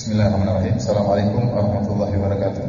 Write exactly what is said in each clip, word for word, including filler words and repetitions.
Bismillahirrahmanirrahim. Assalamualaikum warahmatullahi wabarakatuh.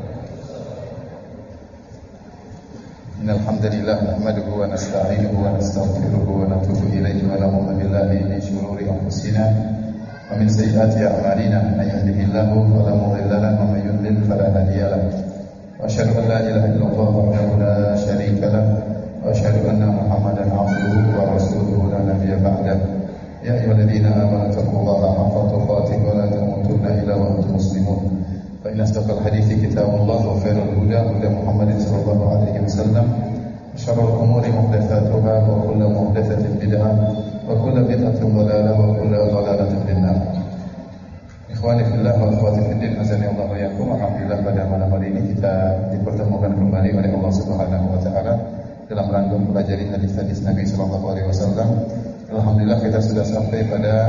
Innal hamdalillah nahmaduhu wa nasta'inuhu wa nastaghfiruhu wa natubu ilayhi wa na'udzu billahi min shururi anfusina wa min sayyiati a'malina. Man yahdihillahu fala mudilla lahu wa man yudlil fala hadiya lahu. Wa asyhadu an la ilaha illallah wahdahu la syarika lahu wa asyhadu anna Muhammadan 'abduhu wa rasuluhu la nabiyya ba'dahu. Ya ayyuhalladzina amanu taqullaha haqqa tuqatih wa la tamutunna illa wa antum muslimun. Fa inna asdaqal hadithi kitabullah wa khairal huda huda Muhammadin sallallahu alaihi wasallam. Syarrul umuri muhdatsatuha wa kullu muhdatsatin bid'ah wa kullu bid'atin dhalalah wa kullu dhalalatin finnar. Ikhwani fillah wa akhwati fiddin, azani Allah wa iyyakum. Alhamdulillah pada malam hari ini kita dipertemukan kembali oleh Allah Subhanahu wa taala dalam rangka mempelajari hadis-hadis Nabi sallallahu alaihi wasallam. Alhamdulillah kita sudah sampai pada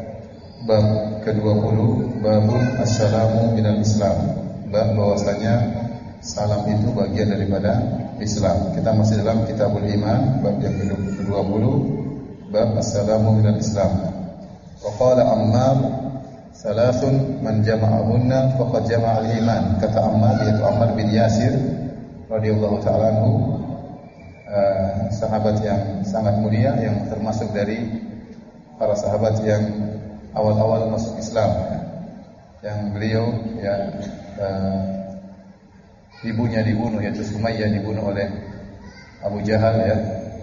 bab kedua puluh, babun assalamu minal Islam. Bab bahwasanya salam itu bagian daripada Islam. Kita masih dalam Kitabul Iman, bab yang kedua puluh, bab assalamu minal Islam. Wa qala Ammar, salasun man jama'ahunna faqad jama'al iman. Kata Ammar, yaitu Ammar bin Yasir radhiyallahu ta'ala anhu, Uh, sahabat yang sangat mulia, yang termasuk dari para sahabat yang awal-awal masuk Islam, yang beliau ya uh, ibunya dibunuh, yaitu Sumayyah, dibunuh oleh Abu Jahal ya,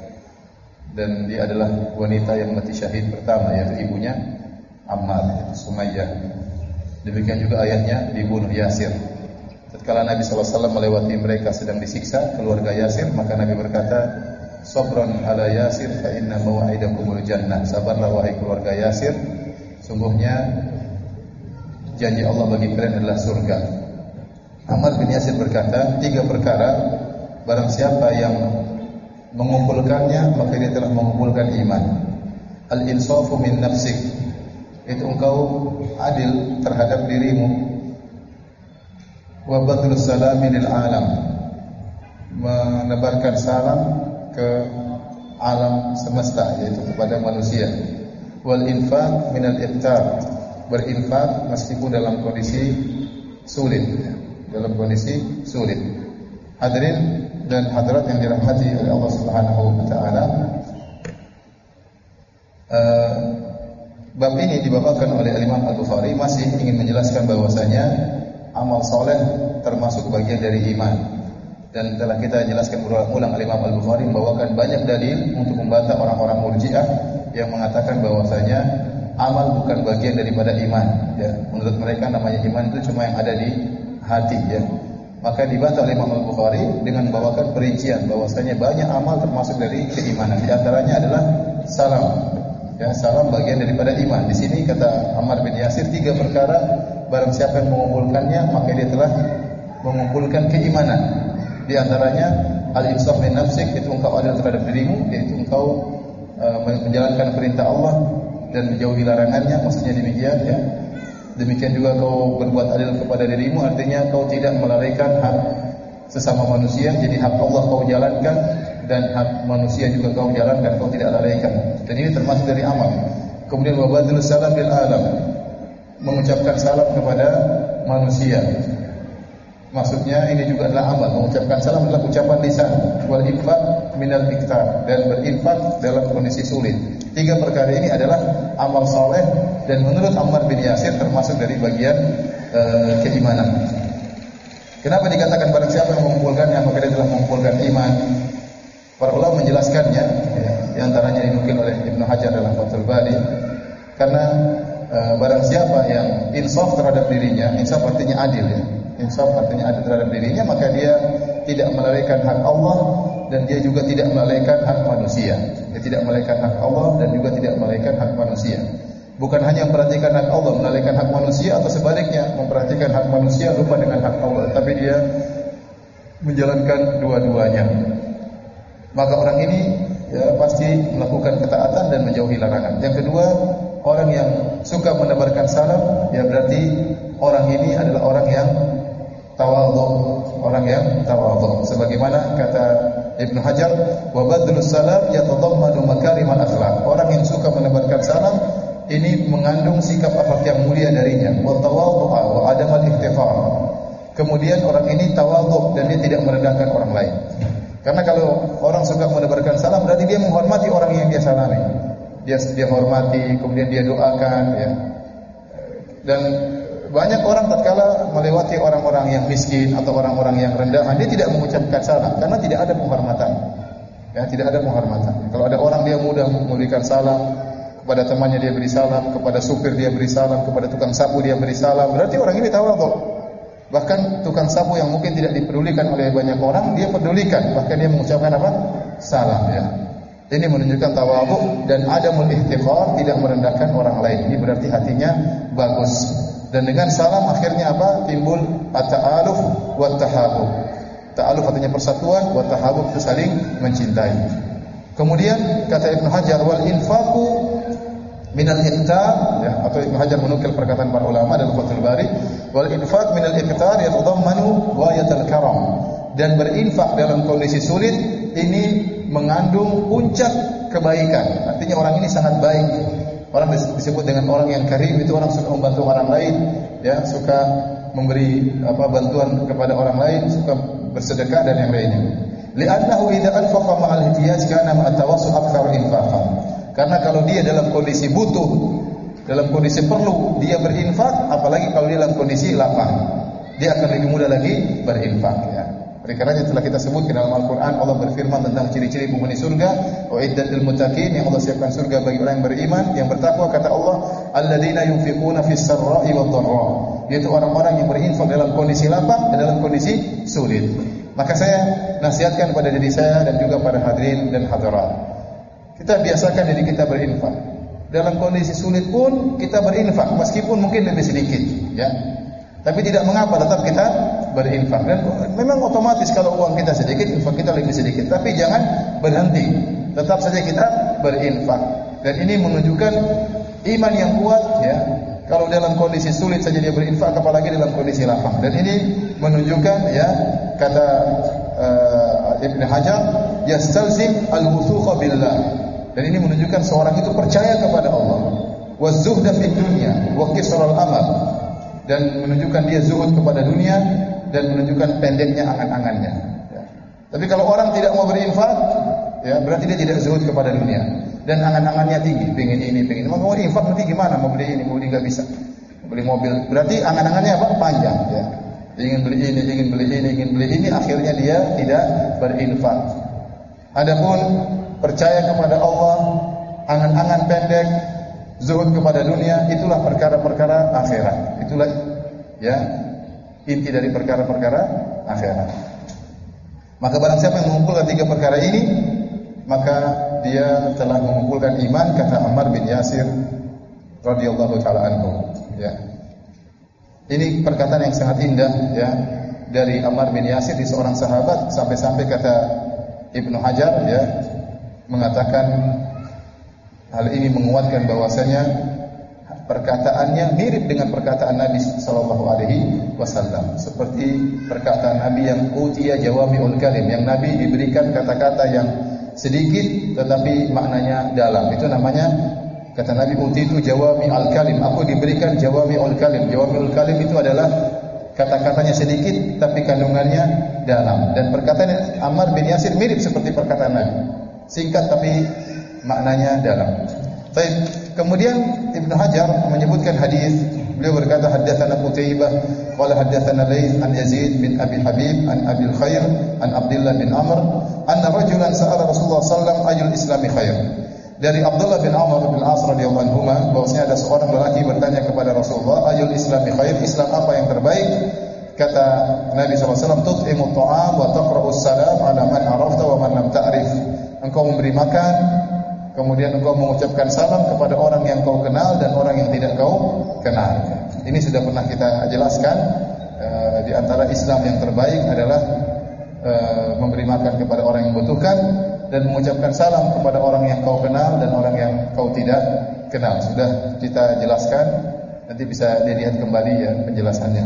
dan dia adalah wanita yang mati syahid pertama, yaitu ibunya Ammar, yaitu Sumayyah. Demikian juga ayahnya dibunuh, Yasir. Tatkala Nabi sallallahu alaihi wasallam melewati mereka sedang disiksa, keluarga Yasir, maka Nabi berkata, "Sabran ala Yasir fa inna maw'idakumul jannah." Sabarlah wahai keluarga Yasir, sungguhnya janji Allah bagi kalian adalah surga. Ammar bin Yasir berkata, tiga perkara barang siapa yang mengumpulkannya maka dia telah mengumpulkan iman. Al-insafu min nafsik, itu engkau adil terhadap dirimu. Wa badlus salami lil alam, menebarkan salam ke alam semesta, yaitu kepada manusia. Wal infaq minal iftar, berinfak meskipun dalam kondisi sulit, dalam kondisi sulit. Hadirin dan hadirat yang dirahmati oleh Allah Subhanahu wa taala, uh, bab ini dibawakan oleh Imam Al-Bukhari masih ingin menjelaskan bahwasanya amal soleh termasuk bagian dari iman. Dan telah kita jelaskan berulang-ulang, Imam Al-Bukhari membawakan banyak dalil untuk membantah orang-orang Murji'ah yang mengatakan bahwasanya amal bukan bagian daripada iman ya. Menurut mereka namanya iman itu cuma yang ada di hati ya. Maka dibantah oleh Imam Al-Bukhari dengan membawakan perincian bahwasanya banyak amal termasuk dari keimanan. Di antaranya adalah salam. Ya, salam bagian daripada iman. Di sini kata Ammar bin Yasir, tiga perkara barang siapa yang mengumpulkannya maka dia telah mengumpulkan keimanan. Di antaranya al-insaf min nafsik, itu engkau adil terhadap dirimu, yaitu engkau uh, menjalankan perintah Allah dan menjauhi larangannya, maksudnya demikian ya. Demikian juga kau berbuat adil kepada dirimu, artinya kau tidak melalaikan hak sesama manusia, jadi hak Allah kau jalankan dan hak manusia juga kau jalankan, kau tidak lalaikan. Dan ini termasuk dari amal. Kemudian wa badlus salam lil alam, mengucapkan salam kepada manusia. Maksudnya ini juga adalah amal. Mengucapkan salam adalah ucapan lisan. Wal infaq minal iktar, dan berinfak dalam kondisi sulit. Tiga perkara ini adalah amal soleh, dan menurut Ammar bin Yasir termasuk dari bagian uh, keimanan. Kenapa dikatakan barang siapa yang mengumpulkannya maka dia telah mengumpulkan iman? Para ulama menjelaskannya ya, di antaranya dinukil oleh Ibnu Hajar dalam Fathul Bari, karena Uh, barang siapa yang insaf terhadap dirinya, insaf artinya adil ya, insaf artinya adil terhadap dirinya, maka dia tidak melalaikan hak Allah dan dia juga tidak melalaikan hak manusia. Dia tidak melalaikan hak Allah dan juga tidak melalaikan hak manusia. Bukan hanya memperhatikan hak Allah, melalaikan hak manusia, atau sebaliknya memperhatikan hak manusia lupa dengan hak Allah, tapi dia menjalankan dua-duanya. Maka orang ini ya pasti melakukan ketaatan dan menjauhi larangan. Yang kedua, orang yang suka menebarkan salam, ya berarti orang ini adalah orang yang tawadhu, orang yang tawadhu. Sebagaimana kata Ibnu Hajar, wa badlus salam yatadammanu makarimal akhlaq. Orang yang suka menebarkan salam ini mengandung sikap akhlak yang mulia darinya. Wa tawadhu'a wa adamal iktifar. Kemudian orang ini tawadhu dan dia tidak merendahkan orang lain. Karena kalau orang suka menebarkan salam berarti dia menghormati orang yang dia salami. Dia dia hormati, kemudian dia doakan ya. Dan banyak orang tatkala melewati orang-orang yang miskin atau orang-orang yang rendahan, dia tidak mengucapkan salam karena tidak ada penghormatan. Ya, tidak ada penghormatan. Kalau ada orang dia mudah memberikan salam, kepada temannya dia beri salam, kepada supir dia beri salam, kepada tukang sapu dia beri salam, berarti orang ini tawadhu. Bahkan tukang sapu yang mungkin tidak dipedulikan oleh banyak orang, dia pedulikan, bahkan dia mengucapkan apa? Salam ya. Ini menunjukkan tawadhu dan adamul ihtiqar, tidak merendahkan orang lain. Ini berarti hatinya bagus. Dan dengan salam akhirnya apa? Timbul at-ta'aluf wa tahabub. Ta'aluf artinya persatuan, wa tahabub itu saling mencintai. Kemudian kata Ibnu Hajar wal infaqu minal iqtar ya, atau Ibnu Hajar menukil perkataan para ulama dalam Fathul Bari, wal infaq minal iqtar yatadammanu ghayatal karam. Dan berinfak dalam kondisi sulit ini mengandung puncak kebaikan. Artinya orang ini sangat baik. Orang disebut dengan orang yang karim, itu orang suka membantu orang lain, ya, suka memberi apa bantuan kepada orang lain, suka bersedekah dan yang lainnya. Li'annahu idza anfaqa ma'al ihtiyaj kana ma'a tawassul akthar infaqan. Karena kalau dia dalam kondisi butuh, dalam kondisi perlu, dia berinfak, apalagi kalau dia dalam kondisi lapang, dia akan lebih mudah lagi berinfak ya. Oleh karenanya telah kita sebutkan dalam Al-Qur'an, Allah berfirman tentang ciri-ciri penghuni surga, uiddat lil muttaqin, yang Allah siapkan surga bagi orang yang beriman, yang bertakwa. Kata Allah, alladzina yunfiquna fis sarra'i wad dharra, yaitu orang-orang yang berinfak dalam kondisi lapang dan dalam kondisi sulit. Maka saya nasihatkan kepada diri saya dan juga pada hadirin dan hadirat, kita biasakan diri kita berinfak. Dalam kondisi sulit pun kita berinfak, meskipun mungkin lebih sedikit ya. Tapi tidak mengapa, tetap kita berinfak. Dan memang otomatis kalau uang kita sedikit, infak kita lebih sedikit. Tapi jangan berhenti, tetap saja kita berinfak. Dan ini menunjukkan iman yang kuat ya. Kalau dalam kondisi sulit saja dia berinfak, apalagi dalam kondisi lapang. Dan ini menunjukkan ya, kata uh, Ibnu Hajar, yastalzim al-wuthuqa billah. Dan ini menunjukkan seorang itu percaya kepada Allah. Wa zuhda fid dunya wa qisar al-amal. Dan menunjukkan dia zuhud kepada dunia dan menunjukkan pendeknya angan-angannya. Ya. Tapi kalau orang tidak mau berinfak, ya berarti dia tidak zuhud kepada dunia dan angan-angannya tinggi, pengen ini, pengen ini. Maka mau infak nanti gimana? Mau beli ini, mau beli nggak bisa, mau beli mobil. Berarti angan-angannya apa? Panjang. Ya. Ingin beli ini, ingin beli ini, ingin beli ini, akhirnya dia tidak berinfak. Adapun percaya kepada Allah, angan-angan pendek, zuhud kepada dunia, itulah perkara-perkara akhirat. Itulah ya inti dari perkara-perkara akhirat. Maka barang siapa yang mengumpulkan tiga perkara ini, maka dia telah mengumpulkan iman, kata Ammar bin Yasir radhiyallahu taala anhu. Ya. Ini perkataan yang sangat indah ya dari Ammar bin Yasir, di seorang sahabat, sampai-sampai kata Ibnu Hajar ya mengatakan hal ini menguatkan bahwasanya perkataannya mirip dengan perkataan Nabi sallallahu alaihi wasallam, seperti perkataan Nabi yang utiya jawami'ul kalim, yang Nabi diberikan kata-kata yang sedikit tetapi maknanya dalam. Itu namanya, kata Nabi, utitu jawami'ul kalim, aku diberikan jawami'ul kalim. Jawami'ul kalim itu adalah kata-katanya sedikit tapi kandungannya dalam. Dan perkataan Ammar bin Yasir mirip seperti perkataan Nabi, singkat tapi maknanya dalam. Baik, kemudian Ibnu Hajar menyebutkan hadis. Beliau berkata, haddatsana Qutaibah qala haddatsana Laits an Yazid bin Abi Habib an Abil Khair an Abdullah bin Amr anna rajulan sa'ala Rasulullah sallallahu alaihi wasallam ayyul islami khair. Dari Abdullah bin Amr bin As radhiyallahu anhuma, bahwasanya ada seorang lelaki bertanya kepada Rasulullah, ayyul islami khair, Islam apa yang terbaik? Kata Nabi sallallahu alaihi wasallam, tut'imu ta'am wa taqra'us salam ala man arafta wa man lam ta'rif. Engkau memberi makan, kemudian engkau mengucapkan salam kepada orang yang kau kenal dan orang yang tidak kau kenal. Ini sudah pernah kita jelaskan. E, di antara Islam yang terbaik adalah e, memberi makan kepada orang yang membutuhkan dan mengucapkan salam kepada orang yang kau kenal dan orang yang kau tidak kenal. Sudah kita jelaskan. Nanti bisa dilihat kembali ya penjelasannya.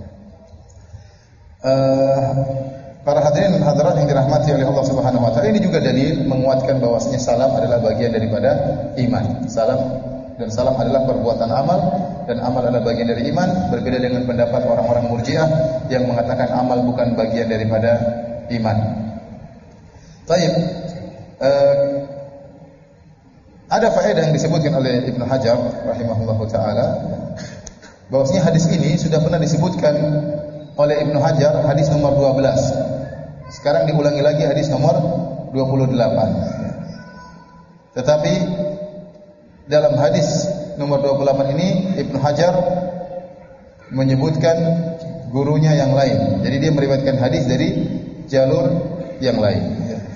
E, Para hadirin dan hadirat yang dirahmati oleh Allah Subhanahu wa taala, ini juga dalil menguatkan bahwasanya salam adalah bagian daripada iman. Salam Dan salam adalah perbuatan amal, dan amal adalah bagian dari iman. Berbeda dengan pendapat orang-orang Murji'ah yang mengatakan amal bukan bagian daripada iman. Baik, uh, ada faedah yang disebutkan oleh Ibnu Hajar rahimahullahu taala, bahwasanya hadis ini sudah pernah disebutkan oleh Ibnu Hajar, hadis nomor dua belas. Sekarang diulangi lagi hadis nomor dua puluh delapan. Tetapi dalam hadis nomor dua puluh delapan ini Ibnu Hajar menyebutkan gurunya yang lain. Jadi dia meriwayatkan hadis dari jalur yang lain.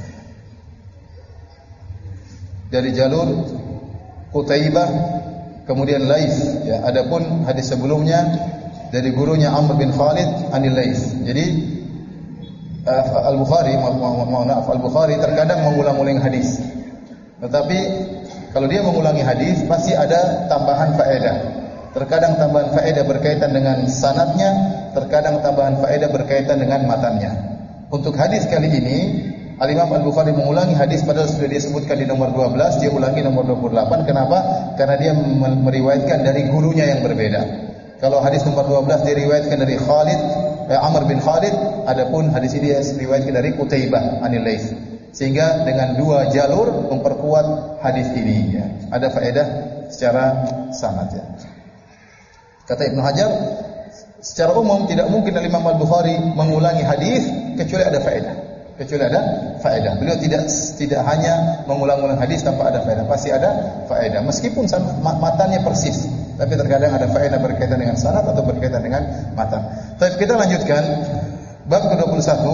Dari jalur Qutaibah, kemudian Laits. Ya, adapun hadis sebelumnya dari gurunya Amr bin Khalid anil Laits. Jadi uh, Al-Bukhari, maaf Al-Bukhari terkadang mengulang-ulang hadis. Tetapi kalau dia mengulangi hadis pasti ada tambahan faedah. Terkadang tambahan faedah berkaitan dengan sanadnya, terkadang tambahan faedah berkaitan dengan matannya. Untuk hadis kali ini Al-Imam Al-Bukhari mengulangi hadis padahal sudah disebutkan di nomor dua belas, dia ulangi nomor dua puluh delapan. Kenapa? Karena dia meriwayatkan dari gurunya yang berbeda. Kalau hadis nomor dua belas diriwayatkan dari Khalid, eh, Amr bin Khalid, adapun hadis ini diriwayatkan dari Qutaibah anil Laits. Sehingga dengan dua jalur memperkuat hadis ini, ya. Ada faedah secara sanad, ya. Kata Ibnu Hajar, secara umum tidak mungkin Imam Al-Bukhari mengulangi hadis kecuali ada faedah. Kecuali ada faedah. Beliau tidak tidak hanya mengulang-ulang hadis tanpa ada faedah, pasti ada faedah. Meskipun matanya persis, tapi terkadang ada faedah berkaitan dengan sanad atau berkaitan dengan matan. Tapi kita lanjutkan bab ke dua puluh satu.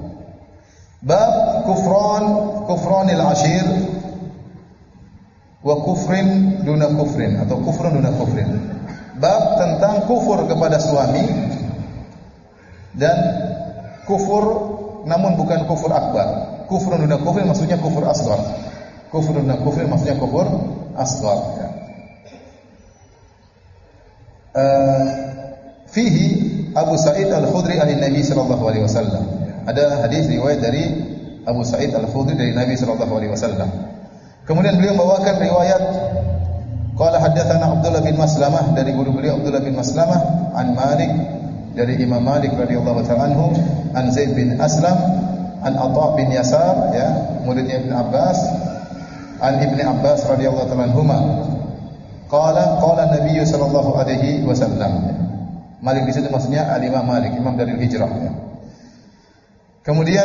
Bab kufran kufranil ashir wa kufrin duna kufrin atau kufrun duna kufrin. Bab tentang kufur kepada suami dan kufur namun bukan kufur akbar. Kufur duna kufur maksudnya kufur asghar. Kufur duna kufur maksudnya kufur asghar. Ya. Uh, fihi Abu Sa'id Al-Khudri dari Nabi sallallahu alaihi wasallam. Ada hadis riwayat dari Abu Sa'id Al-Khudri dari Nabi sallallahu alaihi wasallam. Kemudian beliau membawakan riwayat qala haddatsana Abdullah bin Maslamah dari guru beliau Abdullah bin Maslamah an Malik dari Imam Malik radhiyallahu ta'ala anhu, an Zaid bin Aslam, an Atha bin Yasar, ya, muridnya Ibnu Abbas, an Ibnu Abbas radhiyallahu ta'ala anhuma. Qala qala Nabi sallallahu alaihi wasallam. Malik di situ maksudnya Al-Imam Malik, imam dari Hijrah, ya. Kemudian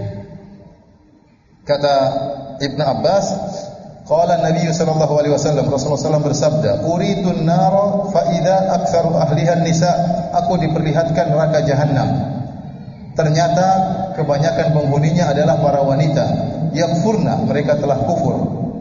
kata Ibnu Abbas, qala Nabi sallallahu alaihi wasallam, Rasulullah sallallahu alaihi wasallam bersabda, "Uritun nara fa idza aktsaru ahliha nisa." Aku diperlihatkan neraka jahanam. Ternyata kebanyakan penghuninya adalah para wanita. Yakfurna, mereka telah kufur.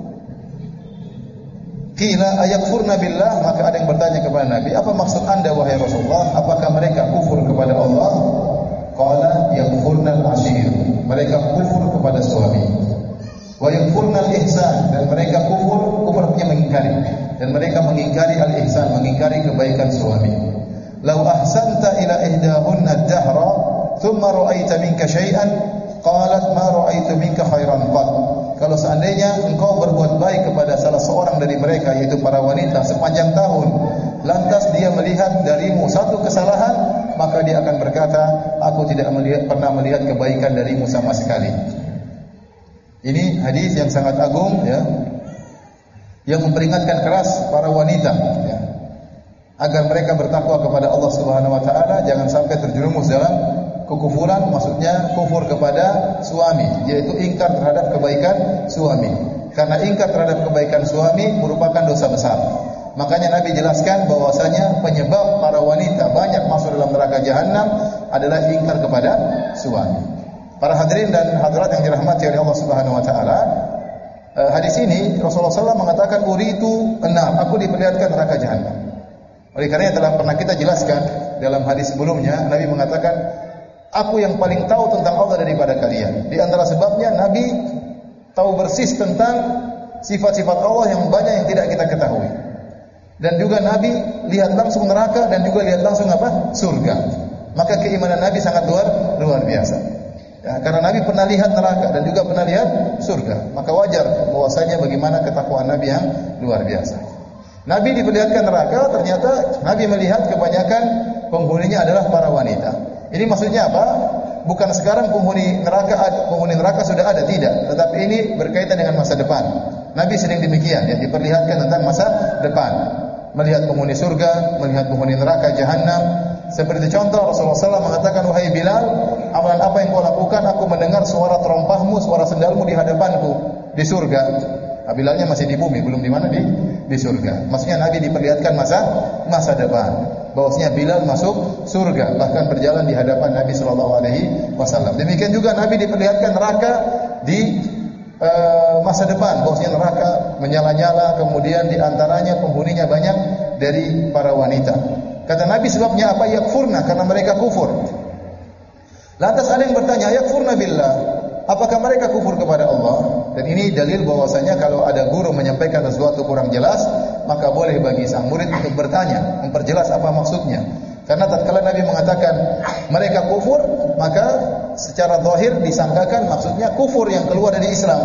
Qila ayakfurna billah, maka ada yang bertanya kepada Nabi, apa maksud Anda wahai Rasulullah? Apakah mereka kufur kepada Allah? Qala yakfurnal ashir, mereka kufur kepada suami. Wa yakfurnal ihsan, dan mereka kufur, kufur artinya mengingkari, dan mereka mengingkari al-ihsan, mengingkari kebaikan suami. Lau ahsanta ila ihdahunna ad-dahra thumma ra'aita minka syai'an qalat ma ra'aitu minka khairan qat. Kalau seandainya engkau berbuat baik kepada salah seorang dari mereka, yaitu para wanita, sepanjang tahun, lantas dia melihat darimu satu kesalahan, maka dia akan berkata, aku tidak melihat, pernah melihat kebaikan darimu sama sekali. Ini hadis yang sangat agung, ya, yang memperingatkan keras para wanita, ya, agar mereka bertakwa kepada Allah Subhanahu wa taala, jangan sampai terjerumus dalam kekufuran, maksudnya kufur kepada suami, yaitu ingkar terhadap kebaikan suami. Karena ingkar terhadap kebaikan suami merupakan dosa besar. Makanya Nabi jelaskan bahwasanya penyebab para wanita banyak masuk dalam neraka jahanam adalah ingkar kepada suami. Para hadirin dan hadirat yang dirahmati oleh Allah Subhanahu wa taala, hadis ini Rasulullah sallallahu alaihi wasallam mengatakan uritu enam, aku diperlihatkan neraka jahanam. Oleh karena telah pernah kita jelaskan dalam hadis sebelumnya, Nabi mengatakan, aku yang paling tahu tentang Allah daripada kalian. Di antara sebabnya Nabi tahu persis tentang sifat-sifat Allah yang banyak yang tidak kita ketahui. Dan juga Nabi lihat langsung neraka dan juga lihat langsung apa? Surga. Maka keimanan Nabi sangat luar luar biasa. Ya, karena Nabi pernah lihat neraka dan juga pernah lihat surga. Maka wajar bahwasanya bagaimana ketakwaan Nabi yang luar biasa. Nabi diperlihatkan neraka, ternyata Nabi melihat kebanyakan penghuninya adalah para wanita. Ini maksudnya apa? Bukan sekarang penghuni neraka penghuni neraka sudah ada, tidak, tetapi ini berkaitan dengan masa depan. Nabi sering demikian, ya, diperlihatkan tentang masa depan. Melihat penghuni surga, melihat penghuni neraka jahanam. Seperti contoh Rasulullah shallallahu alaihi wasallam mengatakan, "Wahai Bilal, amalan apa yang kau lakukan? Aku mendengar suara terompahmu, suara sendalmu di hadapanku di surga." Nah, Bilalnya masih di bumi, belum di mana di di surga. Maksudnya Nabi diperlihatkan masa masa depan. Bahwasanya Bilal masuk surga, bahkan berjalan di hadapan Nabi sallallahu alaihi wasallam. Demikian juga Nabi diperlihatkan neraka di uh, masa depan, bahwasanya neraka menyala-nyala, kemudian di antaranya penghuninya banyak dari para wanita. Kata Nabi sebabnya apa? Yakfurna, karena mereka kufur. Lantas ada yang bertanya, yakfurna billah, apakah mereka kufur kepada Allah? Dan ini dalil bahwasanya kalau ada guru menyampaikan sesuatu kurang jelas, maka boleh bagi sang murid untuk bertanya, memperjelas apa maksudnya. Karena tatkala Nabi mengatakan mereka kufur, maka secara zahir disangkakan maksudnya kufur yang keluar dari Islam.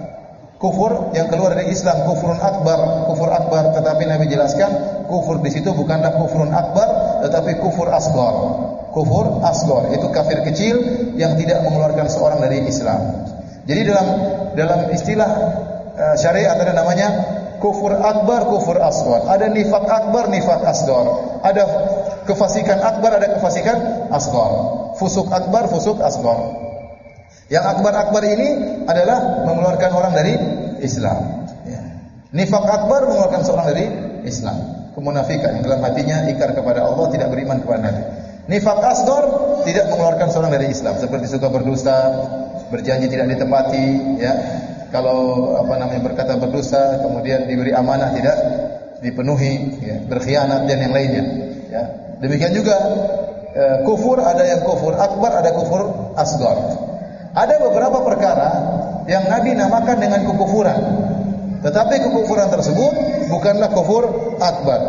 Kufur yang keluar dari Islam, kufurun akbar, kufur akbar. Tetapi Nabi jelaskan, kufur di situ bukanlah kufurun akbar, tetapi kufur asghar. Kufur asghar itu kafir kecil yang tidak mengeluarkan seorang dari Islam. Jadi dalam dalam istilah uh, syariat ada namanya kufur akbar, kufur asghar. Ada nifak akbar, nifak asghar. Ada kefasikan akbar, ada kefasikan asghar. Fusuk akbar, fusuk asghar. Yang akbar-akbar ini adalah mengeluarkan orang dari Islam. Ya. Nifak akbar mengeluarkan seorang dari Islam. Kemunafikan yang dalam hatinya ingkar kepada Allah, tidak beriman kepada Nabi. Nifak asghar tidak mengeluarkan seorang dari Islam, seperti suka berdusta, berjanji tidak ditepati, ya. Kalau apa namanya berkata berdusta, kemudian diberi amanah tidak dipenuhi, ya, berkhianat dan yang lainnya. Ya. Demikian juga eh, kufur, ada yang kufur akbar, ada kufur asghar. Ada beberapa perkara yang Nabi namakan dengan kekufuran, tetapi kekufuran tersebut bukanlah kufur akbar.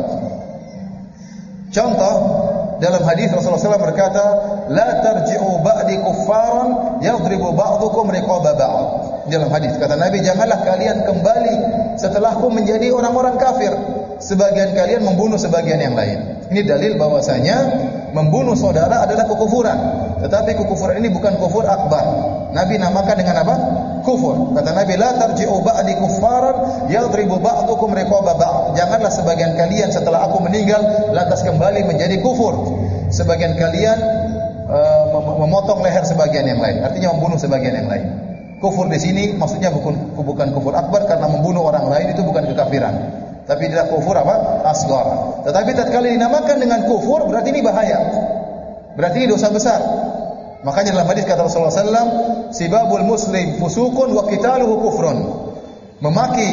Contoh, dalam hadis Rasulullah shallallahu alaihi wasallam berkata, "La tarji'u ba'di kuffaran yadribu ba'dukum riqaba ba'd." Dalam hadis kata Nabi, janganlah kalian kembali setelahku menjadi orang-orang kafir, sebagian kalian membunuh sebagian yang lain. Ini dalil bahwasanya membunuh saudara adalah kekufuran, tetapi kekufuran ini bukan kufur akbar. Nabi namakan dengan apa? Kufur. Kata Nabi, la tarji'u ba'di kuffaran yadribu ba'dukum riqaba ba'd. Janganlah sebagian kalian setelah aku meninggal lantas kembali menjadi kufur. Sebagian kalian uh, memotong leher sebagian yang lain, artinya membunuh sebagian yang lain. Kufur di sini maksudnya bukan bukan kufur akbar, karena membunuh orang lain itu bukan kekafiran. Tapi dia kufur apa? Asghar. Tetapi tatkala dinamakan dengan kufur, berarti ini bahaya. Berarti ini dosa besar. Makanya dalam hadis kata Rasulullah sallallahu alaihi wasallam, sibabul muslim fusukun wa qitaluhu kufrun. Memaki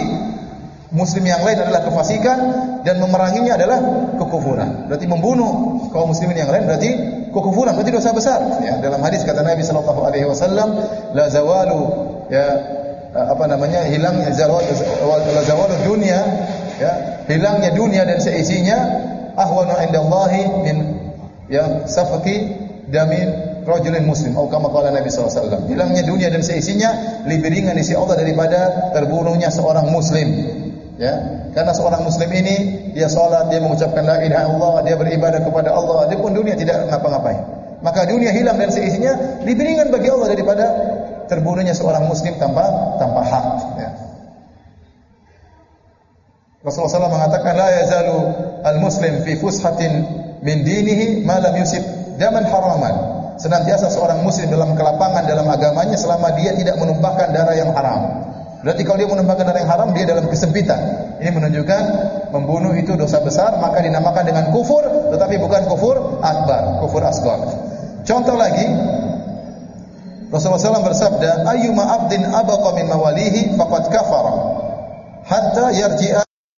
muslim yang lain adalah kefasikan dan memeranginya adalah kekufuran. Berarti membunuh kaum muslimin yang lain berarti kekufuran, berarti dosa besar. Ya, dalam hadis kata Nabi sallallahu alaihi wasallam, la zawalu, ya apa namanya? hilangnya zawal la zawalu dunia, ya, hilangnya dunia dan seisinya ahwanu indallahi min ya safaki damin rajulin muslim, atau kama qala Nabi sallallahu alaihi wasallam. Hilangnya dunia dan seisinya lebih ringan di sisi Allah daripada terbunuhnya seorang muslim. Ya, karena seorang muslim ini dia salat, dia mengucapkan la ilaha illallah, dia beribadah kepada Allah, adapun dunia tidak ngapa-ngapain. Maka dunia hilang dan seisinya lebih ringan bagi Allah daripada terbunuhnya seorang muslim tanpa tanpa hak. Ya. Rasulullah sallallahu alaihi wasallam mengatakan, la yazalu al-muslim fi fushatin min dinihi ma lam yusib daman haraman. Senantiasa seorang muslim dalam kelapangan dalam agamanya selama dia tidak menumpahkan darah yang haram. Berarti kalau dia menumpahkan darah yang haram, dia dalam kesempitan. Ini menunjukkan membunuh itu dosa besar, maka dinamakan dengan kufur, tetapi bukan kufur akbar, kufur asghar. Contoh lagi, Rasulullah sallallahu alaihi wasallam bersabda, ayyuma abdin abaqa min mawalihi faqad kafara hatta yarji'a.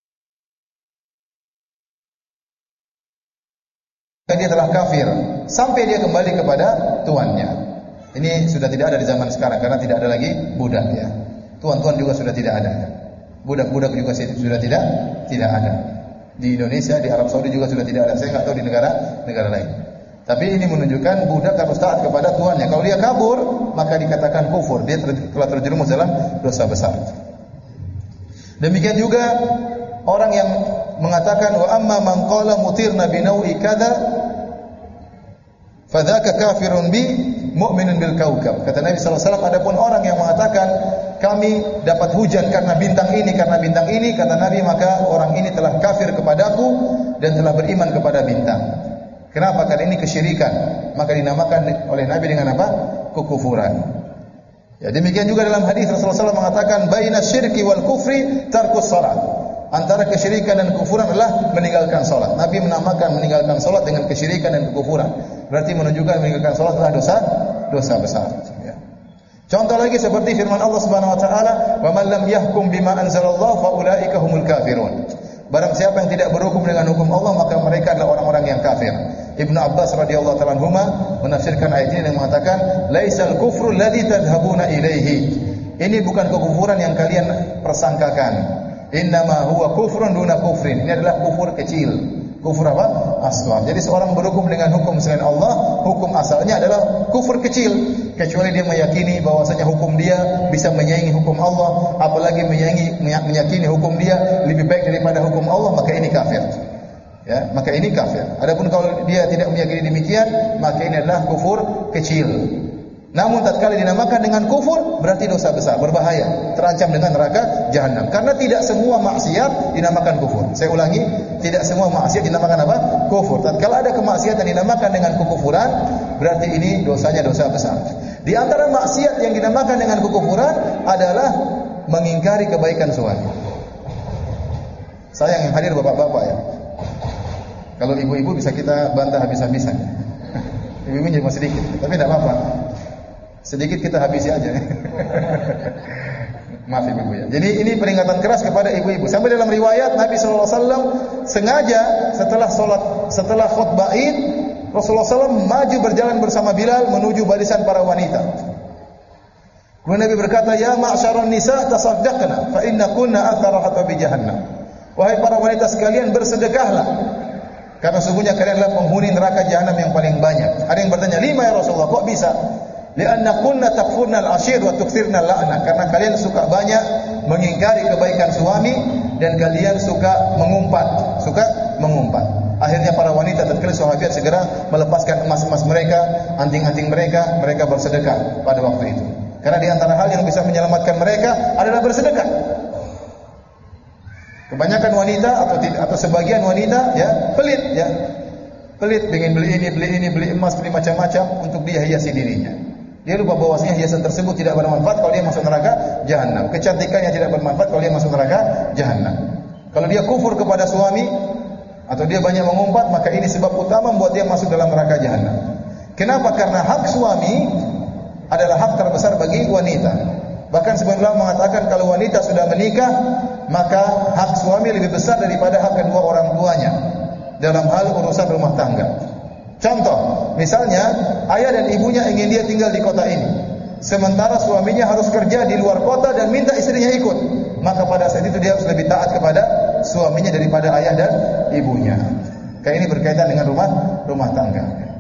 Dia telah kafir sampai dia kembali kepada tuannya. Ini sudah tidak ada di zaman sekarang karena tidak ada lagi budak, ya. Tuan-tuan juga sudah tidak ada. Budak-budak juga sudah tidak tidak ada. Di Indonesia, di Arab Saudi juga sudah tidak ada. Saya enggak tahu di negara negara lain. Tapi ini menunjukkan budak harus taat kepada tuannya. Kalau dia kabur, maka dikatakan kufur. Dia telah terjerumus dalam dosa besar. Demikian juga orang yang mengatakan wa amma man qala mutirna bi nau'i kadza fadzaka kafirun bi mu'minun bil kaukab. Kata Nabi sallallahu alaihi wasallam, adapun orang yang mengatakan kami dapat hujan karena bintang ini, karena bintang ini, kata Nabi, maka orang ini telah kafir kepadaku dan telah beriman kepada bintang. Kenapa? Karena ini kesyirikan. Maka dinamakan oleh Nabi dengan apa? Kekufuran. Ya, demikian juga dalam hadis Rasulullah sallallahu alaihi wasallam mengatakan baina syirki wal kufri tarkus salat. Antara kesyirikan dan kekufuran adalah meninggalkan salat. Nabi menamakan meninggalkan salat dengan kesyirikan dan kekufuran. Berarti menunjukkan meninggalkan salat adalah dosa dosa besar. Ya. Contoh lagi seperti firman Allah Subhanahu wa taala, "Wa man lam yahkum bima anzalallahu fa ulaika humul kafirun." Barang siapa yang tidak berhukum dengan hukum Allah, maka mereka adalah orang-orang yang kafir. Ibnu Abbas radhiyallahu ta'ala anhuma menafsirkan ayat ini dengan mengatakan, "Laisal kufru alladzi tadhhabuna ilaihi." Ini bukan kekufuran yang kalian persangkakan. Innama huwa kufrun duna kufrin. Ini adalah kufur kecil. Kufur apa? Asghar. Jadi seorang berhukum dengan hukum selain Allah, hukum asalnya adalah kufur kecil, kecuali dia meyakini bahwasanya hukum dia bisa menyaingi hukum Allah, apalagi menyaingi meyakini hukum dia lebih baik daripada hukum Allah, maka ini kafir. Ya, maka ini kafir. Adapun kalau dia tidak meyakini demikian, maka ini adalah kufur kecil. Namun tatkala dinamakan dengan kufur, berarti dosa besar, berbahaya, terancam dengan neraka jahanam. Karena tidak semua maksiat dinamakan kufur. Saya ulangi, tidak semua maksiat dinamakan apa? Kufur. Tatkala ada kemaksiatan dinamakan dengan kekufuran, berarti ini dosanya dosa besar. Di antara maksiat yang dinamakan dengan kekufuran adalah mengingkari kebaikan suami. Sayang yang hadir bapak-bapak ya. Kalau ibu-ibu bisa kita bantah habis-habisan. Ibu-ibu cuma sedikit, tapi tidak apa-apa. Sedikit kita habisi aja. Maaf ibu-ibu ya. Jadi ini peringatan keras kepada ibu-ibu. Sampai dalam riwayat Nabi sallallahu alaihi wasallam sengaja setelah salat, setelah khutbah Id, Rasulullah sallallahu alaihi wasallam maju berjalan bersama Bilal menuju barisan para wanita. Kemudian Nabi berkata, "Ya ma'syaran nisa tasaddaqna, fa inna kunna aktsara hatabi jahannam." Wahai para wanita sekalian, bersedekahlah. Karena sesungguhnya kalian adalah penghuni neraka jahanam yang paling banyak. Ada yang bertanya, "Lima ya Rasulullah, kok bisa?" Lianna kunna takfurna al-ashir wa tukthirna al-la'na. Karena kalian suka banyak mengingkari kebaikan suami dan kalian suka mengumpat, suka mengumpat. Akhirnya para wanita tatkala sahabat segera melepaskan emas-emas mereka, anting-anting mereka, mereka bersedekah pada waktu itu. Karena di antara hal yang bisa menyelamatkan mereka adalah bersedekah. Kebanyakan wanita atau atau sebagian wanita ya pelit ya. Pelit, ingin beli ini, beli ini, beli emas, beli macam-macam untuk dia hiasi dirinya. Dia lupa bahwasanya hiasan tersebut tidak bermanfaat kalau dia masuk neraka jahanam. Kecantikannya tidak bermanfaat kalau dia masuk neraka jahanam. Kalau dia kufur kepada suami atau dia banyak mengumpat, maka ini sebab utama membuat dia masuk dalam neraka jahanam. Kenapa? Karena hak suami adalah hak terbesar bagi wanita. Bahkan sebagian ulama mengatakan kalau wanita sudah menikah, maka hak suami lebih besar daripada hak kedua orang tuanya dalam hal urusan rumah tangga. Contoh, misalnya ayah dan ibunya ingin dia tinggal di kota ini, sementara suaminya harus kerja di luar kota dan minta istrinya ikut, maka pada saat itu dia harus lebih taat kepada suaminya daripada ayah dan ibunya. Kayak ini berkaitan dengan rumah rumah tangga.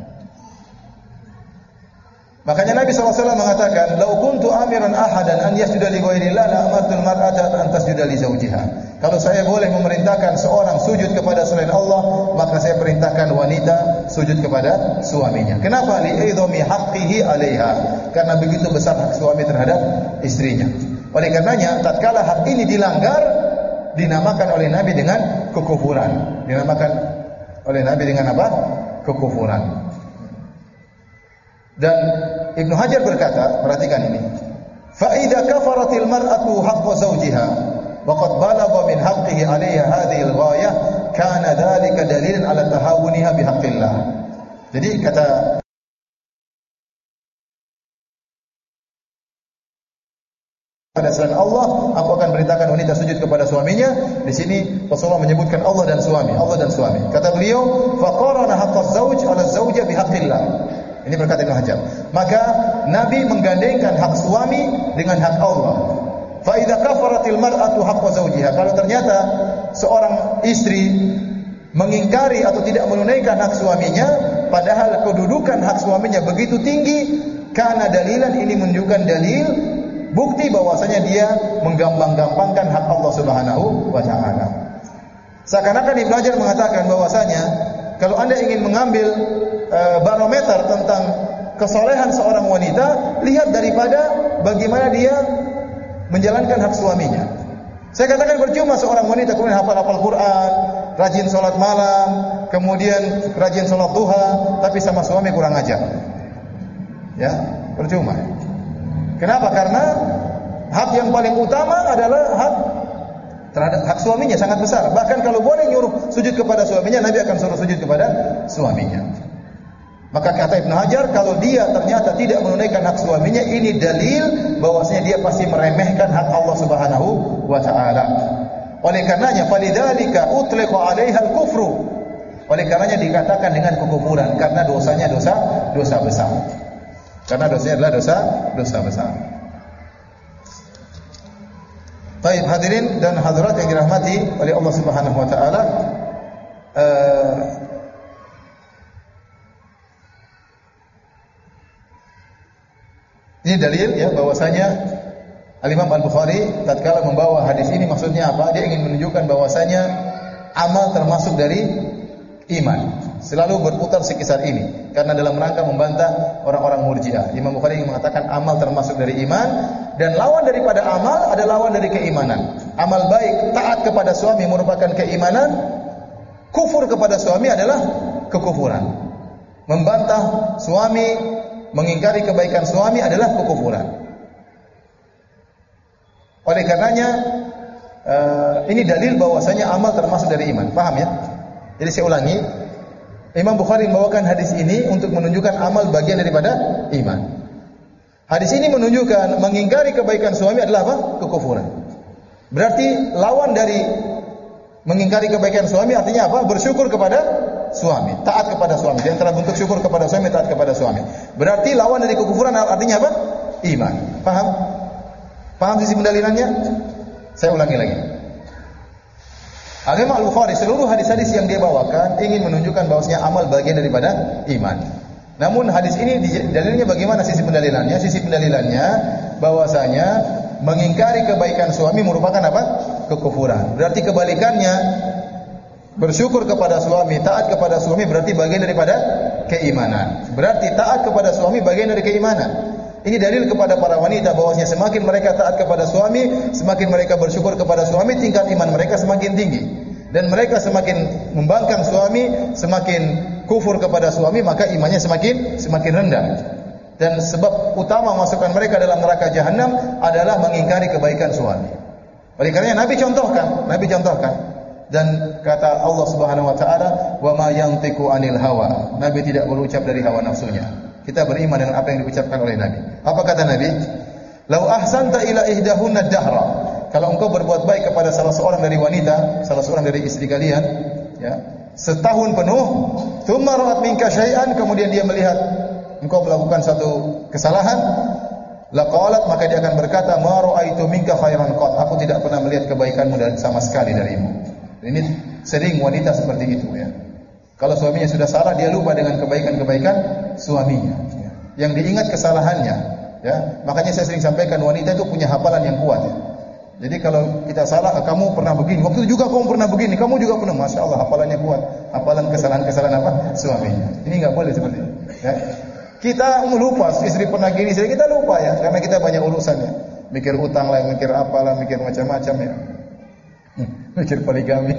Makanya Nabi sallallahu alaihi wasallam mengatakan, "Lau kuntu amiran ahadan an yasjuda li ghairillah la amartul mar'ata an tasjuda li zawjiha." Kalau saya boleh memerintahkan seorang sujud kepada selain Allah, maka saya perintahkan wanita sujud kepada suaminya. Kenapa? Li idhami haqqihi 'alaiha. Karena begitu besar hak suami terhadap istrinya. Oleh karenanya, tatkala hak ini dilanggar, dinamakan oleh Nabi dengan kekufuran. Dinamakan oleh Nabi dengan apa? Kekufuran. Dan Ibnu Hajar berkata, perhatikan ini. Fa idza kafaratil mar'atu haqqa zawjiha wa qad balagha min haqqihi 'alayha hadhihi al-ghayah kana dhalika dalilan 'ala tahawuniha bi haqqillah. Jadi kata pada selain Allah, aku akan perintahkan wanita sujud kepada suaminya. Di sini Rasulullah menyebutkan Allah dan suami, Allah dan suami. Kata beliau, faqarana haqqaz zawj 'ala zawja bi haqqillah. Ini berkata Ibnu Hajar. Maka Nabi menggandengkan hak suami dengan hak Allah. Fa idza kafaratil mar'atu haqqa zawjiha. Kalau ternyata seorang istri mengingkari atau tidak menunaikan hak suaminya, padahal kedudukan hak suaminya begitu tinggi, karena dalilan ini menunjukkan dalil bukti bahwasanya dia menggampang-gampangkan hak Allah Subhanahu wa taala. Seakan-akan Ibnu Hajar mengatakan bahwasanya kalau Anda ingin mengambil e, barometer tentang kesolehan seorang wanita, lihat daripada bagaimana dia menjalankan hak suaminya. Saya katakan percuma seorang wanita kemudian hafal-hafal Quran, rajin sholat malam, kemudian rajin sholat duha, tapi sama suami kurang ajar. Ya, percuma. Kenapa? Karena hak yang paling utama adalah hak terhadap hak suaminya sangat besar. Bahkan kalau boleh nyuruh sujud kepada suaminya, Nabi akan suruh sujud kepada suaminya. Maka kata Ibnu Hajar, kalau dia ternyata tidak menunaikan hak suaminya, ini dalil bahwasanya dia pasti meremehkan hak Allah Subhanahu wa taala. Oleh karenanya, falidzalika utliqa 'alaiha al-kufru. Oleh karenanya dikatakan dengan kekufuran karena dosanya dosa dosa besar. Karena dosanya adalah dosa dosa besar. Baik, hadirin dan hadirat yang dirahmati oleh Allah Subhanahu wa taala, uh, ini dalil ya bahwasanya Al-Imam Al-Bukhari tatkala membawa hadis ini maksudnya apa? Dia ingin menunjukkan bahwasanya amal termasuk dari iman. Selalu berputar sekitar ini karena dalam rangka membantah orang-orang Murji'ah. Imam Bukhari ingin mengatakan amal termasuk dari iman dan lawan daripada amal adalah lawan dari keimanan. Amal baik taat kepada suami merupakan keimanan, kufur kepada suami adalah kekufuran. Membantah suami, mengingkari kebaikan suami adalah kekufuran. Oleh karenanya uh, ini dalil bahwasanya amal termasuk dari iman. Paham ya? Jadi saya ulangi, Imam Bukhari membawakan hadis ini untuk menunjukkan amal bagian daripada iman. Hadis ini menunjukkan mengingkari kebaikan suami adalah apa? Kekufuran. Berarti lawan dari mengingkari kebaikan suami artinya apa? Bersyukur kepada suami, taat kepada suami. Di antara bentuk syukur kepada suami, taat kepada suami. Berarti lawan dari kekufuran artinya apa? Iman. Paham? Paham sisi pendalilannya? Saya ulangi lagi. Al-Imam Al-Bukhari seluruh hadis-hadis yang dia bawakan ingin menunjukkan bahwasanya amal bagian daripada iman. Namun hadis ini dalilnya bagaimana sisi pendalilannya? Sisi pendalilannya bahwasanya mengingkari kebaikan suami merupakan apa? Kekufuran. Berarti kebalikannya, bersyukur kepada suami, taat kepada suami berarti bagian daripada keimanan. Berarti taat kepada suami bagian dari keimanan. Ini dalil kepada para wanita bahwasanya semakin mereka taat kepada suami, semakin mereka bersyukur kepada suami, tingkat iman mereka semakin tinggi. Dan mereka semakin membangkang suami, semakin kufur kepada suami, maka imannya semakin semakin rendah. Dan sebab utama masukkan mereka dalam neraka jahanam adalah mengingkari kebaikan suami. Oleh karenanya Nabi contohkan, Nabi contohkan. Dan kata Allah Subhanahu wa taala, "Wa ma yantiqu 'anil hawa." Nabi tidak berucap dari hawa nafsunya. Kita beriman dengan apa yang diucapkan oleh Nabi. Apa kata Nabi? "Lau ahsanta ila ihdahunna dahra." Kalau engkau berbuat baik kepada salah seorang dari wanita, salah seorang dari istri kalian, ya, setahun penuh, tsumma ra'at minka syai'an, kemudian dia melihat engkau melakukan satu kesalahan, laqalat, maka dia akan berkata, "Ma ra'aitu minka khairan qat." Aku tidak pernah melihat kebaikanmu dari sama sekali darimu. Ini sering wanita seperti itu ya. Kalau suaminya sudah salah, dia lupa dengan kebaikan-kebaikan suaminya. Yang diingat kesalahannya. Ya, makanya saya sering sampaikan wanita itu punya hafalan yang kuat. Ya. Jadi kalau kita salah, kamu pernah begini, waktu itu juga kamu pernah begini, kamu juga pernah, masya Allah hafalannya kuat. Hafalan kesalahan-kesalahan apa? Suaminya. Ini nggak boleh seperti itu. Ya. Kita lupa, istri pernah gini, istri kita lupa ya, karena kita banyak urusannya. Mikir utang lah, mikir apalah, mikir macam-macam ya. Mikir poligami.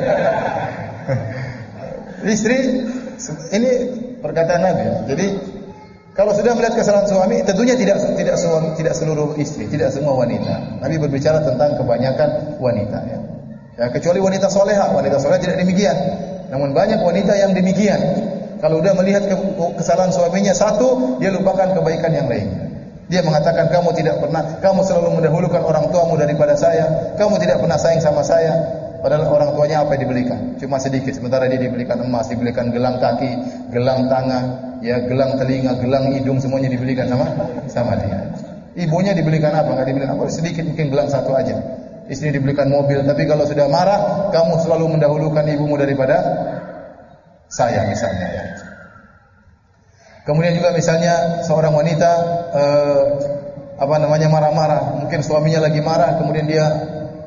Istri, ini perkataan Nabi ya. Jadi kalau sudah melihat kesalahan suami, tentunya tidak tidak semua, tidak seluruh istri, tidak semua wanita. Nabi berbicara tentang kebanyakan wanita ya. Ya kecuali wanita soleha, wanita soleha tidak demikian. Namun banyak wanita yang demikian. Kalau sudah melihat kesalahan suaminya satu, dia lupakan kebaikan yang lainnya. Dia mengatakan, kamu tidak pernah, kamu selalu mendahulukan orang tuamu daripada saya, kamu tidak pernah sayang sama saya. Padahal orang tuanya apa yang dibelikan? Cuma sedikit. Sementara dia dibelikan emas, dibelikan gelang kaki, gelang tangan, ya gelang telinga, gelang hidung, semuanya dibelikan sama sama dia. Ibunya dibelikan apa? Enggak dibelikan apa? Sedikit, mungkin gelang satu aja. Istri dibelikan mobil, tapi kalau sudah marah, kamu selalu mendahulukan ibumu daripada saya misalnya ya. Kemudian juga misalnya seorang wanita eh, apa namanya marah-marah, mungkin suaminya lagi marah, kemudian dia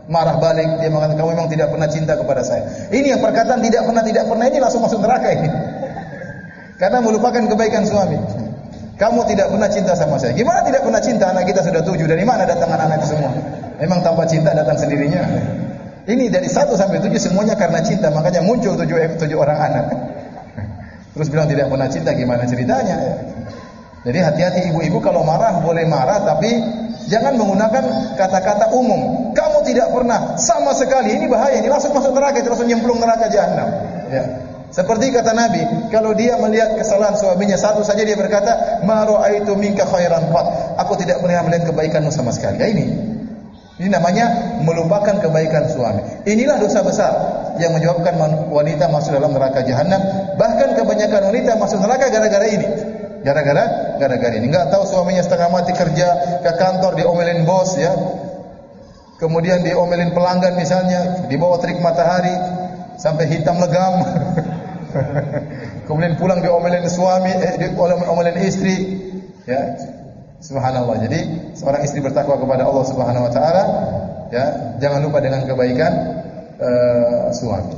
marah balik, dia mengatakan kamu memang tidak pernah cinta kepada saya. Ini yang perkataan tidak pernah tidak pernah ini langsung masuk neraka ini. Karena melupakan kebaikan suami. Kamu tidak pernah cinta sama saya. Gimana tidak pernah cinta? Anak kita sudah tujuh. Dari mana datang anak-anak itu semua? Memang tanpa cinta datang sendirinya. Ini dari satu sampai tujuh semuanya karena cinta. Makanya muncul tujuh, tujuh orang anak. Terus bilang tidak pernah cinta, gimana ceritanya? Jadi hati-hati ibu-ibu kalau marah boleh marah, tapi jangan menggunakan kata-kata umum. Kamu tidak pernah sama sekali. Ini bahaya. Ini langsung masuk neraka. Itu langsung nyemplung neraka jahanam. Ya. Seperti kata Nabi, kalau dia melihat kesalahan suaminya satu saja dia berkata, "Ma ra'aitu minka khairan qat." Aku tidak pernah melihat kebaikanmu sama sekali. Ya, ini. Ini namanya melupakan kebaikan suami. Inilah dosa besar yang menyebabkan wanita masuk dalam neraka jahanam. Bahkan kebanyakan wanita masuk neraka gara-gara ini. Gara-gara gara-gara ini. Enggak tahu suaminya setengah mati kerja ke kantor diomelin bos ya. Kemudian diomelin pelanggan misalnya, dibawa terik matahari sampai hitam legam. Kemudian pulang diomelin suami, eh, diomelin istri, ya, subhanallah. Jadi seorang istri bertakwa kepada Allah Subhanahu Wa Taala, ya, jangan lupa dengan kebaikan uh, suami.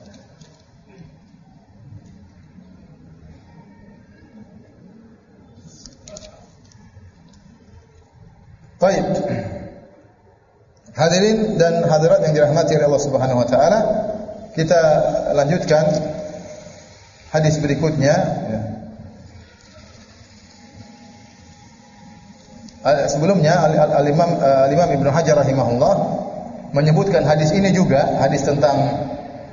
Baik, hadirin dan hadirat yang dirahmati oleh Allah Subhanahu Wa Taala, kita lanjutkan hadis berikutnya. Sebelumnya Al-Imam Al-Imam Ibnu Hajar rahimahullah menyebutkan hadis ini juga, hadis tentang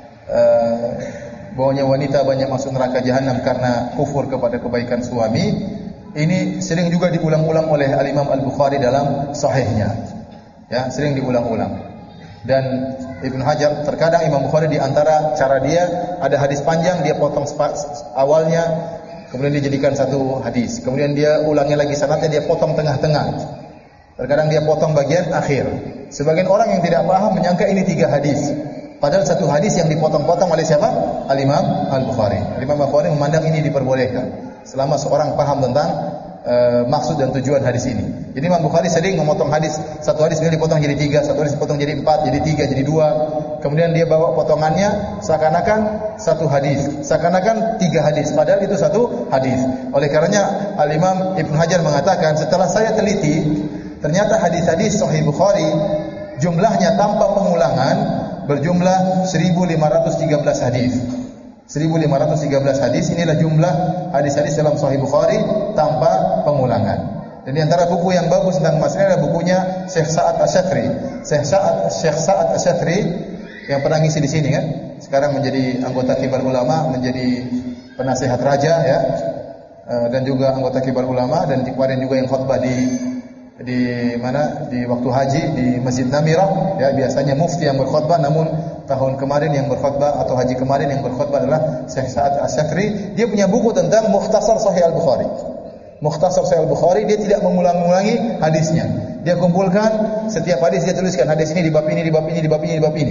uh, bahwanya wanita banyak masuk neraka jahanam karena kufur kepada kebaikan suami. Ini sering juga diulang-ulang oleh Al-Imam Al-Bukhari dalam sahihnya. Ya, sering diulang-ulang. Dan Ibnu Hajar, terkadang Imam Bukhari di antara cara dia ada hadis panjang, dia potong awalnya, kemudian dijadikan satu hadis. Kemudian dia ulangi lagi sanadnya, dia potong tengah-tengah. Terkadang dia potong bagian akhir. Sebagian orang yang tidak paham menyangka ini tiga hadis. Padahal satu hadis yang dipotong-potong oleh siapa? Al-Imam Al-Bukhari. Al-Imam Al-Bukhari memandang ini diperbolehkan selama seorang paham tentang uh, maksud dan tujuan hadis ini. Jadi Imam Bukhari sering memotong hadis, satu hadis dia dipotong jadi tiga, satu hadis dipotong jadi empat, jadi tiga, jadi dua. Kemudian dia bawa potongannya seakan-akan satu hadis, seakan-akan tiga hadis, padahal itu satu hadis. Oleh karenanya Al-Imam Ibnu Hajar mengatakan, setelah saya teliti, ternyata hadis-hadis Sahih Bukhari jumlahnya tanpa pengulangan berjumlah seribu lima ratus tiga belas hadis. seribu lima ratus tiga belas hadis, inilah jumlah hadis-hadis dalam Sahih Bukhari tanpa pengulangan. Dan di antara buku yang bagus tentang masalah adalah bukunya Syekh Sa'ad Asy-Syatri. Syekh Sa'ad Syekh Sa'ad Asy-Syatri yang pernah ngisi di sini kan, sekarang menjadi anggota Kibar Ulama, menjadi penasihat raja ya. Dan juga anggota Kibar Ulama, dan kemarin juga yang khutbah di di mana di waktu haji di Masjid Namirah ya, biasanya mufti yang berkhutbah, namun tahun kemarin yang berkhutbah atau haji kemarin yang berkhutbah adalah Syekh Sa'ad Asy-Syatri. Dia punya buku tentang Mukhtasar Sahih Al-Bukhari. Mukhtasar Sahih Al-Bukhari, dia tidak mengulang-ulangi hadisnya. Dia kumpulkan setiap hadis, dia tuliskan hadis ini di bab ini, di bab ini, di bab ini, di bab ini.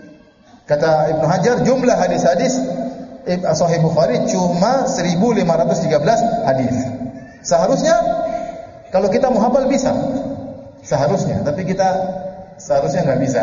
Kata Ibnu Hajar, jumlah hadis-hadis Sahih Bukhari cuma seribu lima ratus tiga belas hadis. Seharusnya kalau kita mau hafal bisa, seharusnya, tapi kita seharusnya nggak bisa.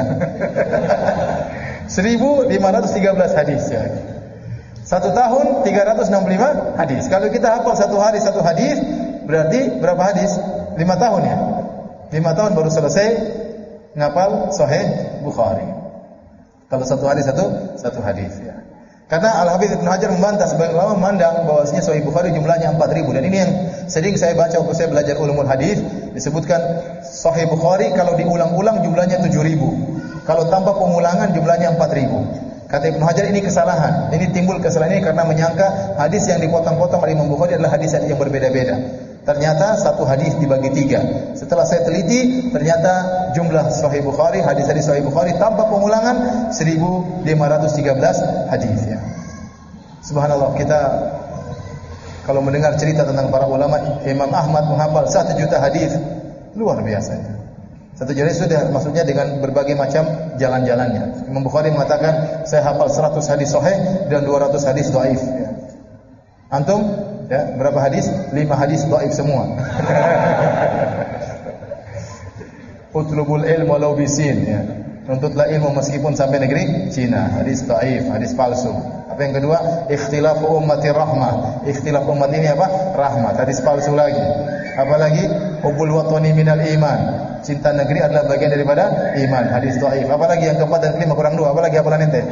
seribu lima ratus tiga belas hadis ya. Satu tahun tiga ratus enam puluh lima hadis. Kalau kita hafal satu hari satu hadis, berarti berapa hadis? lima tahun ya. lima tahun baru selesai ngapal Sahih Bukhari. Kalau satu hari satu satu hadis ya. Karena Al-Hafidz Ibnu Hajar membantah, sebagian ulama memandang bahwasanya Sahih Bukhari jumlahnya empat ribu, dan ini yang sering saya baca waktu saya belajar ulumul hadis, disebutkan Sahih Bukhari kalau diulang-ulang jumlahnya tujuh ribu. Kalau tanpa pengulangan jumlahnya empat ribu. Kata Ibnu Hajar, ini kesalahan. Ini timbul kesalahan ini karena menyangka hadis yang dipotong-potong oleh Imam Bukhari adalah hadis yang berbeda-beda. Ternyata satu hadis dibagi tiga. Setelah saya teliti, ternyata jumlah Sahih Bukhari, hadis-hadis Sahih Bukhari tanpa pengulangan seribu lima ratus tiga belas hadis ya. Subhanallah, kita kalau mendengar cerita tentang para ulama, Imam Ahmad menghafal satu juta hadis, luar biasa. Satu juta sudah, maksudnya dengan berbagai macam jalan-jalannya. Imam Bukhari mengatakan, saya hafal seratus hadis sahih dan dua ratus hadis dhaif ya. Antum ya, berapa hadis? lima hadis dhaif semua. Utlubul ilm walau bisin ya. Nuntutlah ilmu meskipun sampai negeri Cina. Hadis dhaif, hadis palsu. Apa yang kedua? Ikhtilafu ummati rahmah. Ikhtilaf umat ini apa? Rahmat. Hadis palsu lagi. Apalagi hubul watani minal iman. Cinta negeri adalah bagian daripada iman. Hadis dhaif. Apalagi yang keempat dan kelima kurang dua. Apalagi hafalan ente?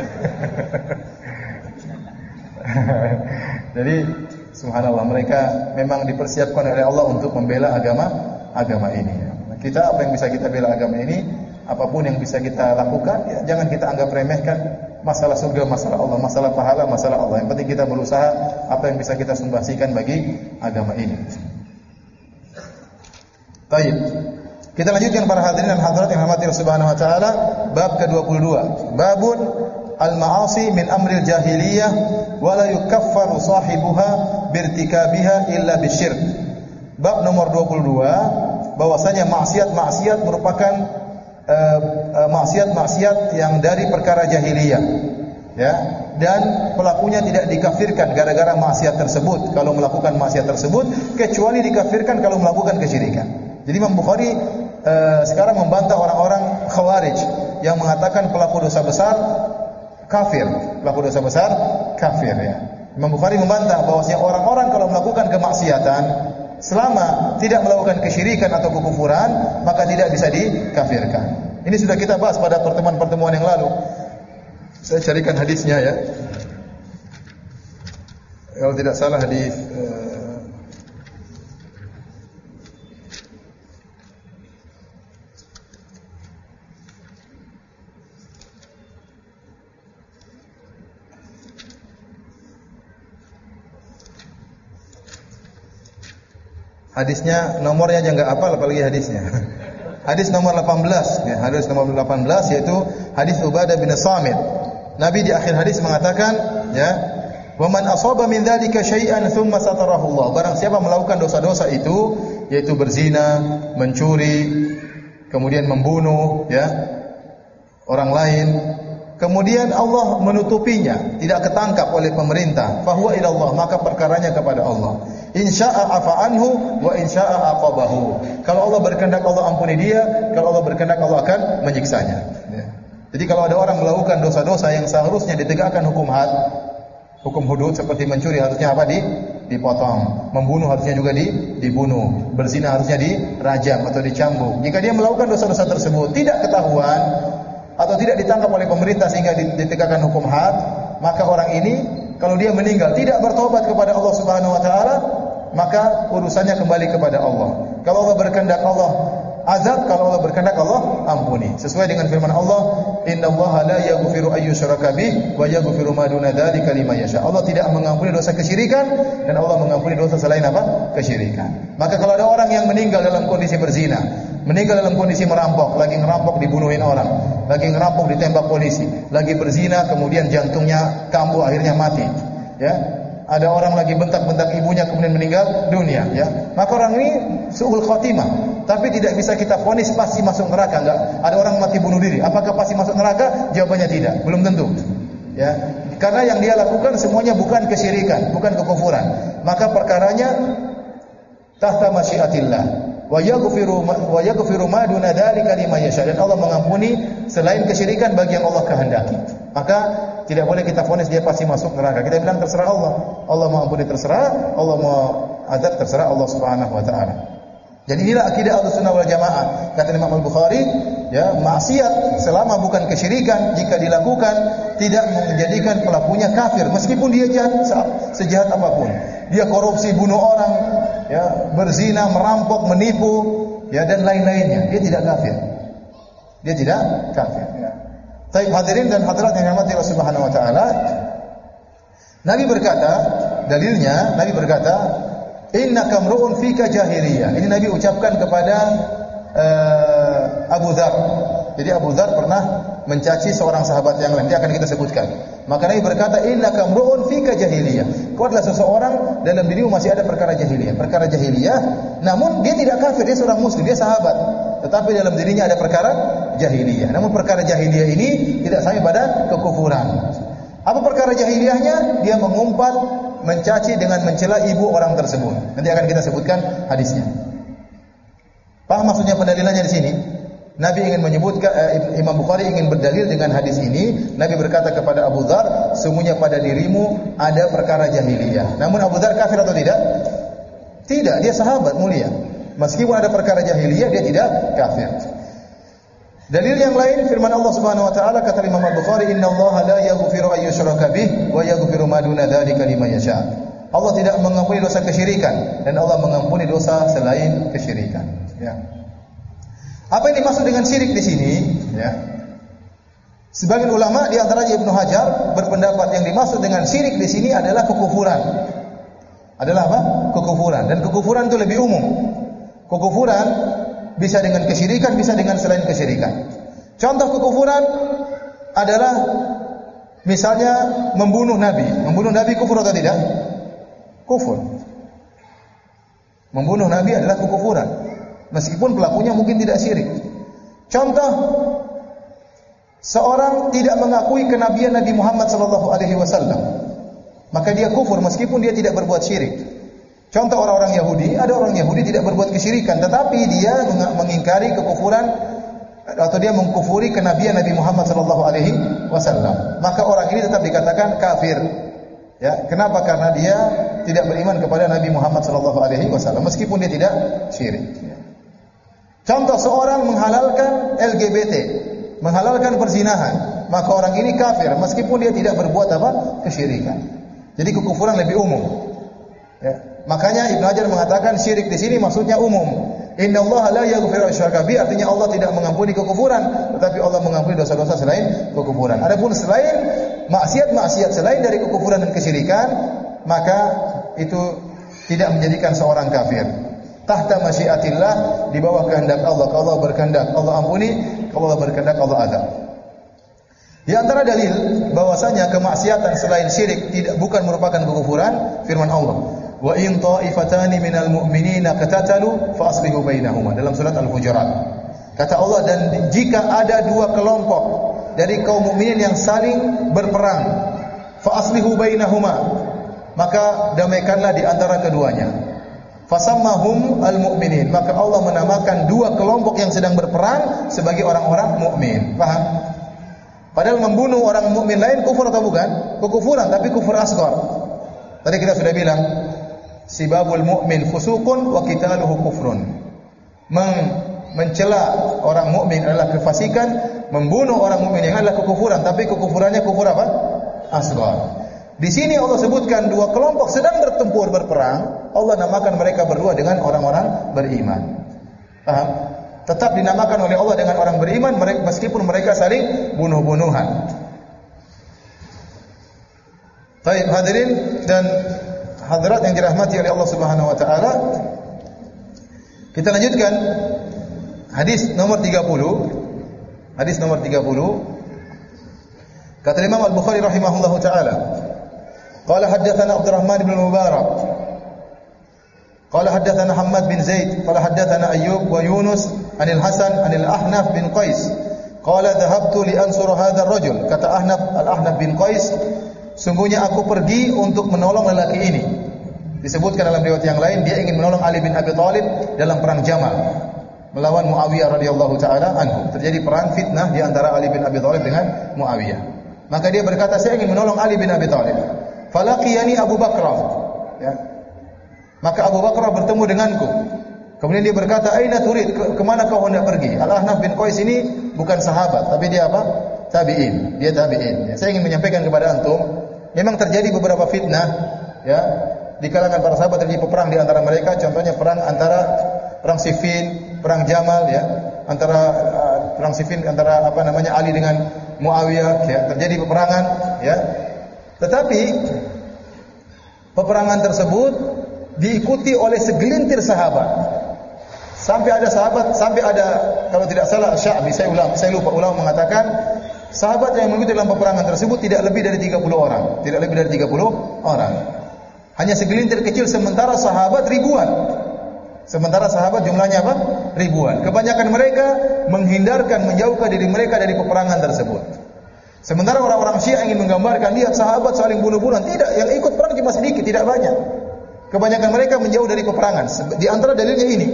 Jadi subhanallah, mereka memang dipersiapkan oleh Allah untuk membela agama agama ini. Kita apa yang bisa kita bela agama ini, apapun yang bisa kita lakukan, ya, jangan kita anggap remehkan. Masalah surga, masalah Allah, masalah pahala, masalah Allah. Yang penting kita berusaha apa yang bisa kita sumbangsikan bagi agama ini. Baik. Kita lanjutkan para hadirin dan hadirat yang dirahmati Allah Subhanahu wa taala, bab ke dua puluh dua. Babun al-ma'asi min amril jahiliyah wa la yukaffaru sahibuha birtikabiha illa bisyirk. Bab nomor dua puluh dua, bahwasanya maksiat-maksiat merupakan uh, uh, maksiat-maksiat yang dari perkara jahiliyah. Ya, dan pelakunya tidak dikafirkan gara-gara maksiat tersebut kalau melakukan maksiat tersebut, kecuali dikafirkan kalau melakukan kesyirikan. Jadi Imam Bukhari uh, sekarang membantah orang-orang Khawarij yang mengatakan pelaku dosa besar kafir, pelaku dosa besar kafir, ya. Imam Bukhari membantah bahwasanya orang-orang kalau melakukan kemaksiatan selama tidak melakukan kesyirikan atau kekufuran, maka tidak bisa dikafirkan. Ini sudah kita bahas pada pertemuan-pertemuan yang lalu. Saya carikan hadisnya, ya. Kalau tidak salah hadis uh, hadisnya nomornya aja enggak hafal, apalagi hadisnya. Hadis nomor delapan belas, ya, hadis nomor delapan belas yaitu hadis Ubadah bin Samit. Nabi di akhir hadis mengatakan, ya, "Wa man asaba min dzalika syai'an tsumma satarahu Allah." Barang siapa melakukan dosa-dosa itu, yaitu berzina, mencuri, kemudian membunuh, ya, orang lain, kemudian Allah menutupinya, tidak ketangkap oleh pemerintah, fahuwa ila Allah, maka perkaranya kepada Allah. Insya'a afa anhu wa insya'a aqabahu. Kalau Allah berkehendak Allah ampuni dia, kalau Allah berkehendak Allah akan menyiksanya. Ya. Jadi kalau ada orang melakukan dosa-dosa yang seharusnya ditegakkan hukum had, hukum hudud seperti mencuri harusnya apa? Di dipotong, membunuh harusnya juga di dibunuh, berzina harusnya dirajam atau dicambuk. Jika dia melakukan dosa-dosa tersebut tidak ketahuan atau tidak ditangkap oleh pemerintah sehingga ditegakkan hukum had, maka orang ini kalau dia meninggal tidak bertobat kepada Allah Subhanahu wa taala, maka urusannya kembali kepada Allah. Kalau Allah berkehendak Allah azab, kalau Allah berkehendak Allah ampuni. Sesuai dengan firman Allah, "Innallaha la yaghfiru an yushraka bih wa yaghfiru ma duna dzalika liman yasha." Allah tidak mengampuni dosa kesyirikan dan Allah mengampuni dosa selain apa? Kesyirikan. Maka kalau ada orang yang meninggal dalam kondisi berzina, meninggal dalam kondisi merampok, lagi ngerampok dibunuhin orang, lagi ngerampok ditembak polisi, lagi berzina kemudian jantungnya kambuh akhirnya mati, ya. Ada orang lagi bentak-bentak ibunya kemudian meninggal dunia, ya. Maka orang ini su'ul khotimah, tapi tidak bisa kita vonis pasti masuk neraka, enggak. Ada orang mati bunuh diri, apakah pasti masuk neraka? Jawabannya tidak, belum tentu. Ya. Karena yang dia lakukan semuanya bukan kesyirikan, bukan kekufuran. Maka perkaranya tahta masyiatillah. Wa yaghfiru wa yaghfiru ma duna dzalika liman yasha, dan Allah mengampuni selain kesyirikan bagi yang Allah kehendaki. Maka tidak boleh kita vonis dia pasti masuk neraka. Kita bilang terserah Allah. Allah mau ampuni terserah, Allah mau azab terserah Allah Subhanahu wa taala. Jadi inilah akidah Ahlussunnah wal Jamaah. Kata Imam Al-Bukhari, ya, maksiat selama bukan kesyirikan jika dilakukan tidak menjadikan pelakunya kafir meskipun dia jahat sejahat apapun. Dia korupsi, bunuh orang, ya, berzina, merampok, menipu, ya, dan lain-lainnya. Dia tidak kafir. Dia tidak kafir, ya. Baik hadirin dan hadirat yang dirahmati Allah Subhanahu wa taala. Nabi berkata, dalilnya Nabi berkata, "Innaka mru'un fika jahiliyah." Ini Nabi ucapkan kepada uh, Abu Dzar. Jadi Abu Dzar pernah mencaci seorang sahabat yang lain, dia akan kita sebutkan. Maka Nabi berkata, "Innaka mru'un fika jahiliyah." Kau adalah seseorang dalam dirimu masih ada perkara jahiliyah. Perkara jahiliyah, namun dia tidak kafir, dia seorang muslim, dia sahabat. Tetapi dalam dirinya ada perkara jahiliyah. Namun perkara jahiliyah ini tidak sampai pada kekufuran. Apa perkara jahiliyahnya? Dia mengumpat, mencaci dengan mencela ibu orang tersebut. Nanti akan kita sebutkan hadisnya. Paham maksudnya pendalilannya di sini? Nabi ingin menyebutkan eh, Imam Bukhari ingin berdalil dengan hadis ini. Nabi berkata kepada Abu Dzar, sungguhnya pada dirimu ada perkara jahiliyah. Namun Abu Dzar kafir atau tidak? Tidak, dia sahabat mulia. Meskipun ada perkara jahiliyah, dia tidak kafir. Dalil yang lain firman Allah Subhanahu wa taala kata Imam Al-Bukhari, "Innallaha la yaghfiru an yushraka bih wa yaghfiru ma duna dzalika liman yasha." Allah tidak mengampuni dosa kesyirikan dan Allah mengampuni dosa selain kesyirikan. Ya. Apa yang dimaksud dengan syirik di sini? Ya. Sebagian ulama di antaranya Ibnu Hajar berpendapat yang dimaksud dengan syirik di sini adalah kekufuran. Adalah apa? Kekufuran. Dan kekufuran itu lebih umum. Kekufuran bisa dengan kesyirikan, bisa dengan selain kesyirikan. Contoh kekufuran adalah misalnya membunuh Nabi. Membunuh Nabi kufur atau tidak? Kufur. Membunuh Nabi adalah kekufuran. Meskipun pelakunya mungkin tidak syirik. Contoh, seorang tidak mengakui kenabian Nabi Muhammad sallallahu alaihi wasallam, maka dia kufur meskipun dia tidak berbuat syirik. Contoh orang-orang Yahudi, ada orang Yahudi tidak berbuat kesyirikan, tetapi dia mengingkari kekufuran atau dia mengkufuri kenabian Nabi Muhammad sallallahu alaihi wasallam. Maka orang ini tetap dikatakan kafir. Ya, kenapa? Karena dia tidak beriman kepada Nabi Muhammad sallallahu alaihi wasallam meskipun dia tidak syirik. Contoh seorang menghalalkan L G B T, menghalalkan perzinahan, maka orang ini kafir meskipun dia tidak berbuat apa? Kesyirikan. Jadi kekufuran lebih umum. Ya. Makanya Ibnu Hajar mengatakan syirik di sini maksudnya umum. Innallaha la yaghfiru asyraka bi, artinya Allah tidak mengampuni kekufuran, tetapi Allah mengampuni dosa-dosa selain kekufuran. Adapun selain maksiat-maksiat selain dari kekufuran dan kesyirikan, maka itu tidak menjadikan seorang kafir. Tahta masyiatillah, di bawah kehendak Allah. Kalau Allah berkehendak Allah ampuni, kalau Allah berkehendak Allah azab. Di antara dalil bahwasanya kemaksiatan selain syirik tidak bukan merupakan kekufuran, firman Allah, "Wa in ta'ifatani minal mu'minina qatatalu fa aslihu bainahuma." Dalam surat Al-Hujurat. Kata Allah, dan jika ada dua kelompok dari kaum mukminin yang saling berperang, fa aslihu bainahuma, maka damaikanlah di antara keduanya. Fasammahum al-mu'minin, maka Allah menamakan dua kelompok yang sedang berperang sebagai orang-orang mukmin. Paham? Padahal membunuh orang mukmin lain kufur atau bukan? Kekufuran, tapi kufur asghar. Tadi kita sudah bilang, sibabul mu'min fusuqun wa qitaluhu kufrun. Men mencela orang mukmin adalah kefasikan, membunuh orang mukmin yang adalah kekufuran, tapi kekufurannya kufur apa? Asghar. Di sini Allah sebutkan dua kelompok sedang bertempur berperang, Allah namakan mereka berdua dengan orang-orang beriman. Paham? Tetap dinamakan oleh Allah dengan orang beriman meskipun mereka saling bunuh-bunuhan. Baik, hadirin dan hadirat yang dirahmati oleh Allah Subhanahu wa taala. Kita lanjutkan hadis nomor tiga puluh. Hadis nomor tiga puluh. Kata Imam Al-Bukhari rahimahullahu taala, qala haddatsana Abdurrahman bin Mubarak qala haddatsana Hammad bin Zaid qala haddatsana Ayyub wa Yunus anil Hasan anil Ahnaf bin Qais qala dhahabtu li ansura hadzal rajul. Kata Ahnaf, Al-Ahnaf bin Qais, sungguhnya aku pergi untuk menolong lelaki ini. Disebutkan dalam riwayat yang lain dia ingin menolong Ali bin Abi Thalib dalam perang Jamal melawan Muawiyah radhiyallahu taala anhu. Terjadi perang fitnah di antara Ali bin Abi Thalib dengan Muawiyah. Maka dia berkata, saya ingin menolong Ali bin Abi Thalib. Falaqiyani Abu Bakrah. Ya. Maka Abu Bakrah bertemu denganku. Kemudian dia berkata, aina turid? Ke, kemana kau hendak pergi? Al-Ahnaf bin Qais ini bukan sahabat, tapi dia apa? Tabi'in. Dia tabi'in. Ya, saya ingin menyampaikan kepada antum, memang terjadi beberapa fitnah, ya, di kalangan para sahabat, terjadi peperang di antara mereka. Contohnya perang antara perang Siffin, perang Jamal, ya, antara uh, perang Siffin antara apa namanya Ali dengan Muawiyah, ya, terjadi peperangan, ya. Tetapi peperangan tersebut diikuti oleh segelintir sahabat. Sampai ada sahabat, sampai ada, kalau tidak salah Sya'bi, saya ulang, saya lupa ulama mengatakan sahabat yang mengikuti dalam peperangan tersebut tidak lebih dari tiga puluh orang, tidak lebih dari tiga puluh orang. Hanya segelintir kecil, sementara sahabat ribuan. Sementara sahabat jumlahnya apa? Ribuan. Kebanyakan mereka menghindarkan, menjauhkan diri mereka dari peperangan tersebut. Sementara orang-orang Syiah ingin menggambarkan, lihat sahabat saling bunuh-bunuhan. Tidak, yang ikut perang cuma sedikit, tidak banyak. Kebanyakan mereka menjauh dari peperangan. Di antara dalilnya ini,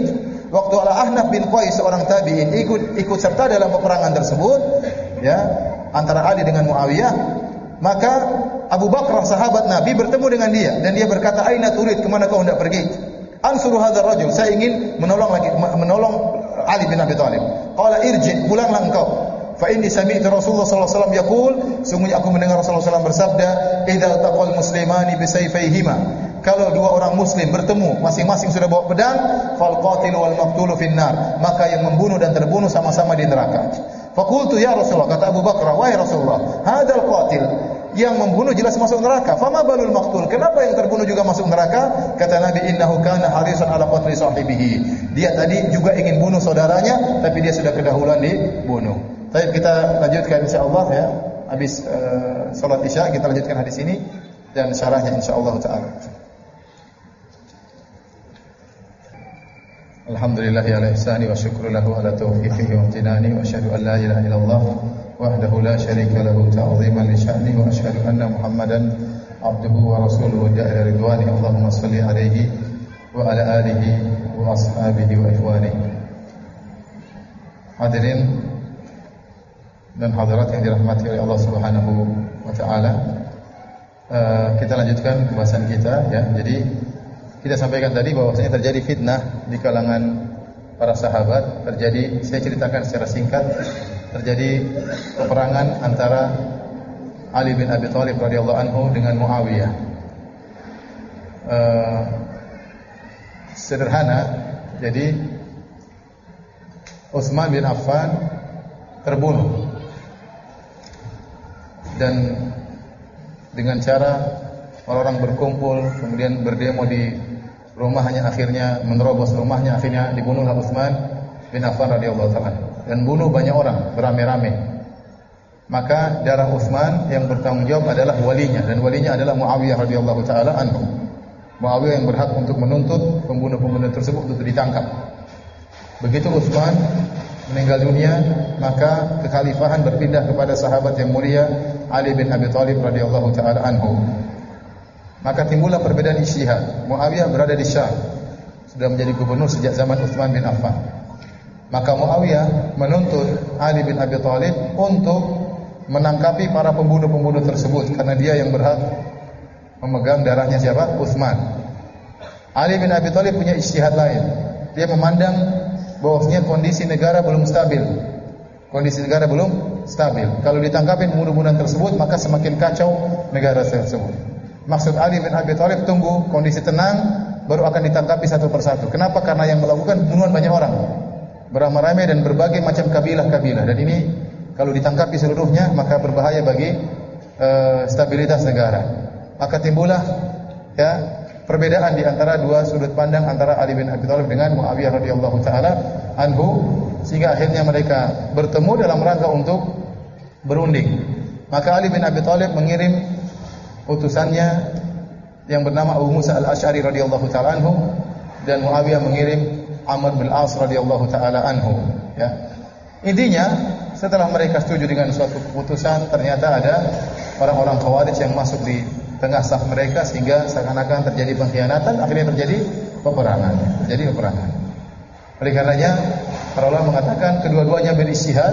waktu Al-Ahnaf bin Qais seorang tabi'in ikut ikut serta dalam peperangan tersebut, ya, antara Ali dengan Muawiyah, maka Abu Bakar sahabat Nabi bertemu dengan dia dan dia berkata, "Aina turid? Kemana kau hendak pergi?" "Ansuru hadzal rajul." Saya ingin menolong lagi menolong Ali bin Abi Thalib. Qala irji, pulanglah engkau. Fa inni sami'tu Rasulullah sallallahu alaihi wasallam yaqul, sungguhnya aku mendengar Rasulullah sallallahu alaihi wasallam bersabda, "Idza taqal muslimani bisayfayhima." Kalau dua orang muslim bertemu, masing-masing sudah bawa pedang, fal qatil wal maqtul finnar, maka yang membunuh dan terbunuh sama-sama di neraka. Faqultu ya Rasulullah, kata Abu Bakar, wahai Rasulullah, hadzal qatil, yang membunuh jelas masuk neraka. Fama balul maqtul, kenapa yang terbunuh juga masuk neraka? Kata Nabi, innahu kana harisan ala qatli sahibihi. Dia tadi juga ingin bunuh saudaranya, tapi dia sudah kedahuluan dibunuh. Baik, kita lanjutkan insyaallah ya. Habis uh, salat Isya kita lanjutkan hadis ini dan syarahnya insyaallah taala. Alhamdulillah ala ihsani wa syukru lahu ala taufiqihi wa imtinani wa asyhadu an la ilaha illallah wahdahu la syarika lahu ta'ziman li sya'ni wa asyhadu anna Muhammadan abduhu wa rasuluhu da'a ridwani. Allahumma shalli alaihi wa ala alihi wa ashabihi wa ikhwani. Hadirin dan hadirat yang dirahmati oleh Allah Subhanahu wa taala. Uh, kita lanjutkan pembahasan kita ya. Jadi kita sampaikan tadi bahwasanya terjadi fitnah di kalangan para sahabat, terjadi, saya ceritakan secara singkat, terjadi peperangan antara Ali bin Abi Thalib radhiyallahu anhu dengan Muawiyah. Uh, sederhana, jadi Utsman bin Affan terbunuh dan dengan cara orang-orang berkumpul kemudian berdemo di rumahnya, akhirnya menerobos rumahnya, akhirnya dibunuhlah Utsman bin Affan radhiyallahu taala dan bunuh banyak orang beramai-ramai. Maka darah Utsman yang bertanggung jawab adalah walinya, dan walinya adalah Muawiyah radhiyallahu taala anhu. Muawiyah yang berhak untuk menuntut pembunuh-pembunuh tersebut untuk ditangkap. Begitu Utsman meninggal dunia, maka kekhalifahan berpindah kepada sahabat yang mulia Ali bin Abi Thalib radhiyallahu taala anhu. Maka timbullah perbedaan ijtihad. Muawiyah berada di Syam, sudah menjadi gubernur sejak zaman Utsman bin Affan. Maka Muawiyah menuntut Ali bin Abi Thalib untuk menangkapi para pembunuh-pembunuh tersebut karena dia yang berhak memegang darahnya siapa? Utsman. Ali bin Abi Thalib punya ijtihad lain. Dia memandang bahwasanya kondisi negara belum stabil. Kondisi negara belum stabil. Kalau ditangkapi pembunuh-pembunuhan tersebut, maka semakin kacau negara tersebut. Maksud Ali bin Abi Thalib, tunggu kondisi tenang baru akan ditangkapi satu persatu. Kenapa? Karena yang melakukan pembunuhan banyak orang, beramai-ramai dan berbagai macam kabilah-kabilah. Dan ini kalau ditangkapi seluruhnya maka berbahaya bagi uh, stabilitas negara. Maka timbullah ya perbedaan di antara dua sudut pandang antara Ali bin Abi Thalib dengan Muawiyah radhiyallahu taala anhu, sehingga akhirnya mereka bertemu dalam rangka untuk berunding. Maka Ali bin Abi Thalib mengirim utusannya yang bernama Abu Musa al-Asy'ari radhiyallahu taala anhu, dan Muawiyah mengirim Amr bin Al-As radhiyallahu taala anhu ya. Intinya setelah mereka setuju dengan suatu keputusan, ternyata ada orang-orang Khawarij yang masuk di tengah saf mereka sehingga seakan-akan terjadi pengkhianatan, akhirnya terjadi peperangan. Terjadi peperangan. Oleh karenanya para ulama mengatakan kedua-duanya berijtihad,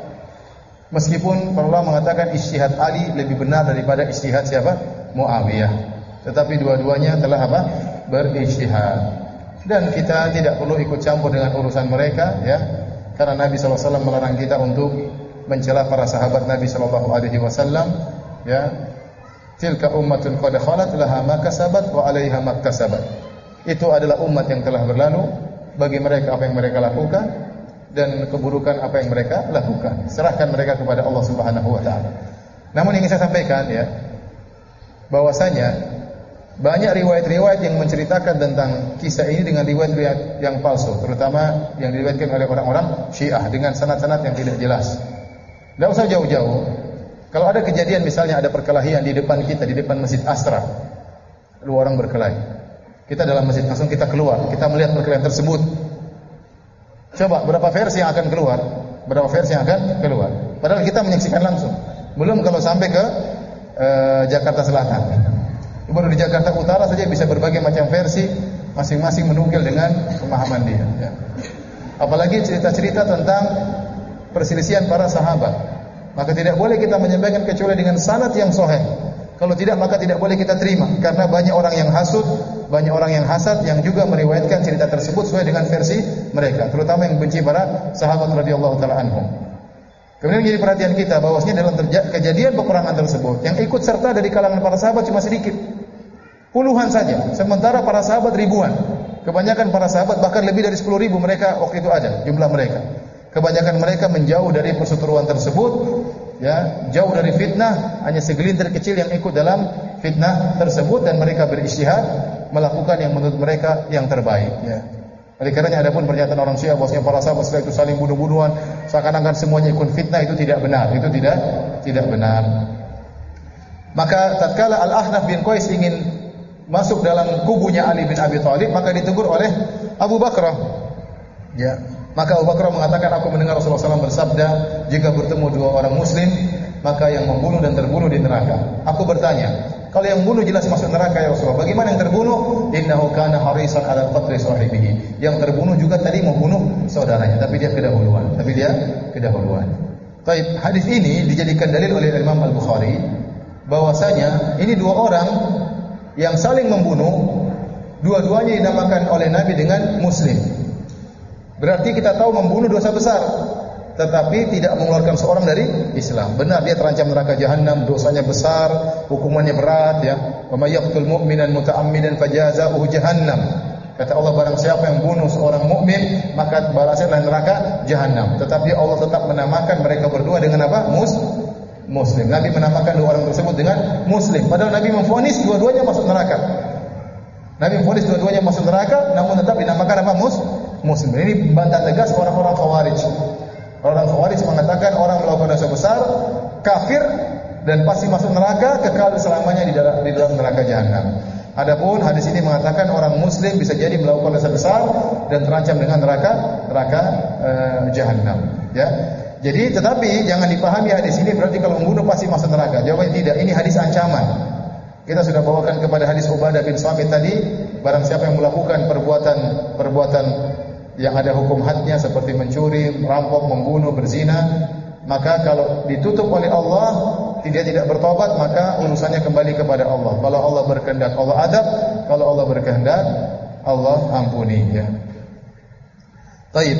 meskipun para ulama mengatakan ijtihad Ali lebih benar daripada ijtihad siapa? Muawiyah. Tetapi dua-duanya telah apa? Berijtihad. Dan kita tidak perlu ikut campur dengan urusan mereka ya. Karena Nabi sallallahu alaihi wasallam melarang kita untuk mencela para sahabat Nabi sallallahu alaihi wasallam ya. Tilka ummatun qad khalat laha ma kasabat wa 'alaiha ma kasabat. Itu adalah umat yang telah berlalu, bagi mereka apa yang mereka lakukan dan keburukan apa yang mereka lakukan. Serahkan mereka kepada Allah Subhanahu wa taala. Namun ingin saya sampaikan ya, bahwasanya banyak riwayat-riwayat yang menceritakan tentang kisah ini dengan riwayat-riwayat yang palsu, terutama yang diriwayatkan oleh orang-orang Syiah dengan sanad-sanad yang tidak jelas. Tidak usah jauh-jauh. Kalau ada kejadian misalnya ada perkelahian di depan kita, di depan Masjid Asra, dua orang berkelahi, kita dalam masjid langsung kita keluar, kita melihat perkelahian tersebut. Coba berapa versi yang akan keluar? Berapa versi yang akan keluar? Padahal kita menyaksikan langsung. Belum kalau sampai ke uh, Jakarta Selatan. Baru di Jakarta Utara saja bisa berbagai macam versi Masing-masing menukil dengan pemahaman dia. Ya. Apalagi cerita-cerita tentang perselisihan para sahabat. Maka tidak boleh kita menyampaikan kecuali dengan sanad yang sahih. Kalau tidak maka tidak boleh kita terima karena banyak orang yang hasud, banyak orang yang hasad yang juga meriwayatkan cerita tersebut sesuai dengan versi mereka, terutama yang benci para sahabat radhiyallahu taala anhum. Kemudian jadi perhatian kita bahwasanya dalam kejadian peperangan tersebut yang ikut serta dari kalangan para sahabat cuma sedikit. Puluhan saja, sementara para sahabat ribuan. Kebanyakan para sahabat bahkan lebih dari sepuluh ribu mereka waktu itu ada jumlah mereka. Kebanyakan mereka menjauh dari perseteruan tersebut, ya, jauh dari fitnah, hanya segelintir kecil yang ikut dalam fitnah tersebut dan mereka berijtihad melakukan yang menurut mereka yang terbaik, ya. Oleh karenanya adapun pernyataan orang Syiah bahwasanya para sahabat setelah itu saling bunuh-bunuhan, seakan-akan semuanya ikut fitnah, itu tidak benar, itu tidak tidak benar. Maka tatkala Al-Ahnaf bin Qais ingin masuk dalam kubunya Ali bin Abi Thalib, maka ditegur oleh Abu Bakrah. Ya. Maka Abu Bakrah mengatakan, aku mendengar Rasulullah shallallahu alaihi wasallam bersabda, jika bertemu dua orang muslim, maka yang membunuh dan terbunuh di neraka. Aku bertanya, kalau yang membunuh jelas masuk neraka ya Rasulullah, bagaimana yang terbunuh? Innahu kana harisan ala qatli sahibihi. Yang terbunuh juga tadi membunuh saudaranya, tapi dia kedahuluan. Tapi dia kedahuluan. Baik, hadis ini dijadikan dalil oleh Imam Al-Bukhari bahwasanya ini dua orang yang saling membunuh, dua-duanya dinamakan oleh Nabi dengan muslim. Berarti kita tahu membunuh dosa besar, tetapi tidak mengeluarkan seorang dari Islam. Benar dia terancam neraka jahanam, dosanya besar, hukumannya berat, ya. Wa may yaqtul mu'minan muta'ammidan fajazaohu jahannam. Kata Allah, barang siapa yang bunuh seorang mukmin, maka balasannya adalah neraka jahanam. Tetapi Allah tetap menamakan mereka berdua dengan apa? Mus Muslim. Nabi menamakan dua orang tersebut dengan muslim. Padahal Nabi memvonis dua-duanya masuk neraka. Nabi memvonis dua-duanya masuk neraka, namun tetap dinamakan apa? Mus Muslim. Ini bantah tegas orang-orang Khawarij. Orang Khawarij mengatakan orang melakukan dosa besar, kafir dan pasti masuk neraka, kekal selamanya di dalam, di dalam neraka jahanam. Adapun hadis ini mengatakan orang muslim bisa jadi melakukan dosa besar dan terancam dengan neraka neraka uh, jahanam, ya. Jadi tetapi jangan dipahami hadis ini berarti kalau membunuh pasti masuk neraka. Jawabannya tidak. Ini hadis ancaman. Kita sudah bawakan kepada hadis Ubadah bin Samit tadi, barang siapa yang melakukan perbuatan perbuatan yang ada hukum hadnya seperti mencuri, merampok, membunuh, berzina, maka kalau ditutup oleh Allah, dia tidak bertobat, maka urusannya kembali kepada Allah. Kalau Allah berkehendak, Allah adab. Kalau Allah berkehendak, Allah ampuni, ya. Baik.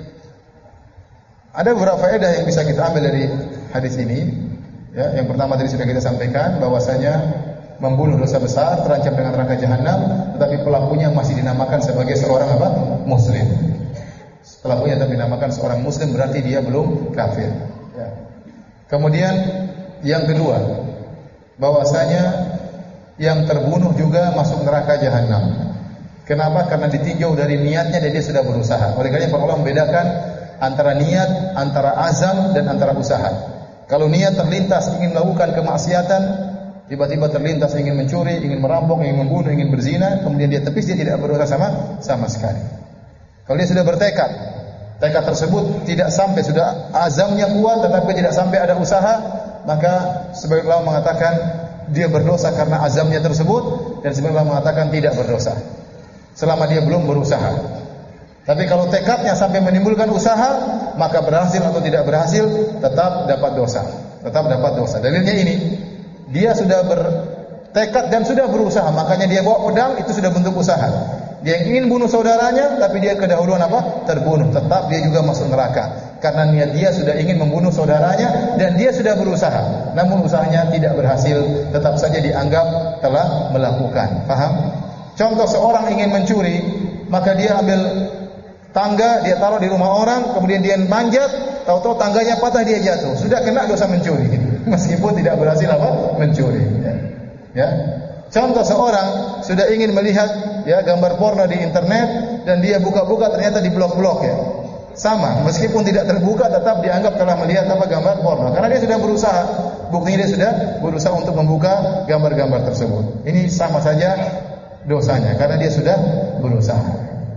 Ada beberapa faedah yang bisa kita ambil dari hadis ini. Ya, yang pertama tadi sudah kita sampaikan bahwasanya membunuh dosa besar, terancam dengan neraka jahanam, tetapi pelakunya masih dinamakan sebagai seorang apa? Muslim. Pelakunya tetap dinamakan seorang muslim, berarti dia belum kafir. Ya. Kemudian yang kedua, bahwasanya yang terbunuh juga masuk neraka jahanam. Kenapa? Karena ditinjau dari niatnya dan dia sudah berusaha. Oleh karena itu Allah membedakan antara niat, antara azam dan antara usaha. Kalau niat terlintas ingin melakukan kemaksiatan, tiba-tiba terlintas ingin mencuri, ingin merampok, ingin membunuh, ingin berzina, kemudian dia tepis, dia tidak berusaha sama sama sekali. Kalau dia sudah bertekad, tekad tersebut tidak sampai, sudah azamnya kuat tetapi tidak sampai ada usaha, maka sebagian ulama mengatakan dia berdosa karena azamnya tersebut, dan sebagian ulama mengatakan tidak berdosa selama dia belum berusaha. Tapi kalau tekadnya sampai menimbulkan usaha, maka berhasil atau tidak berhasil tetap dapat dosa, tetap dapat dosa. Dalilnya ini, dia sudah bertekad dan sudah berusaha, makanya dia bawa pedang, itu sudah bentuk usaha. Dia ingin bunuh saudaranya, tapi dia kedahuluan apa? Terbunuh. Tetap dia juga masuk neraka. Karena niat dia sudah ingin membunuh saudaranya dan dia sudah berusaha. Namun usahanya tidak berhasil, tetap saja dianggap telah melakukan. Paham? Contoh seorang ingin mencuri, maka dia ambil tangga, dia taruh di rumah orang, kemudian dia manjat, tahu-tahu tangganya patah, dia jatuh. Sudah kena dosa mencuri. Meskipun tidak berhasil apa? Mencuri. Ya. Ya. Contoh seorang sudah ingin melihat ya gambar porno di internet dan dia buka-buka ternyata di blok-blok, ya. Sama, meskipun tidak terbuka tetap dianggap telah melihat apa gambar porno karena dia sudah berusaha. Buktinya dia sudah berusaha untuk membuka gambar-gambar tersebut. Ini sama saja dosanya karena dia sudah berusaha.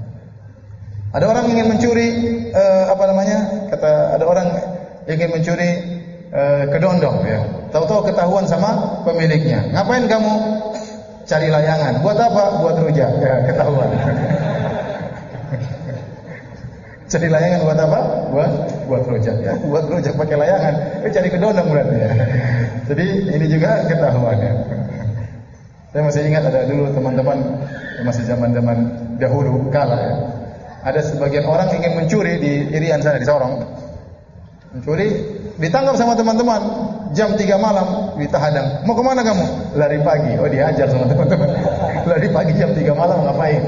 Ada orang ingin mencuri eh, apa namanya? Kata ada orang ingin mencuri eh, kedondong, ya. Tahu-tahu ketahuan sama pemiliknya. Ngapain kamu? cari layangan. Buat apa? Buat rujak. Ya, ketahuan. Cari layangan buat apa? Buat buat rujak ya. Buat rujak pakai layangan. Eh cari kedondong berarti ya. Jadi ini juga ketahuan ya. Saya masih ingat ada dulu teman-teman masih zaman-zaman dahulu kala ya. Ada sebagian orang ingin mencuri di Irian sana di Sorong. Mencuri, ditangkap sama teman-teman. Jam tiga malam ditahadang. Mau kemana kamu? Lari pagi. Oh diajar sama teman-teman. Lari pagi jam tiga malam ngapain?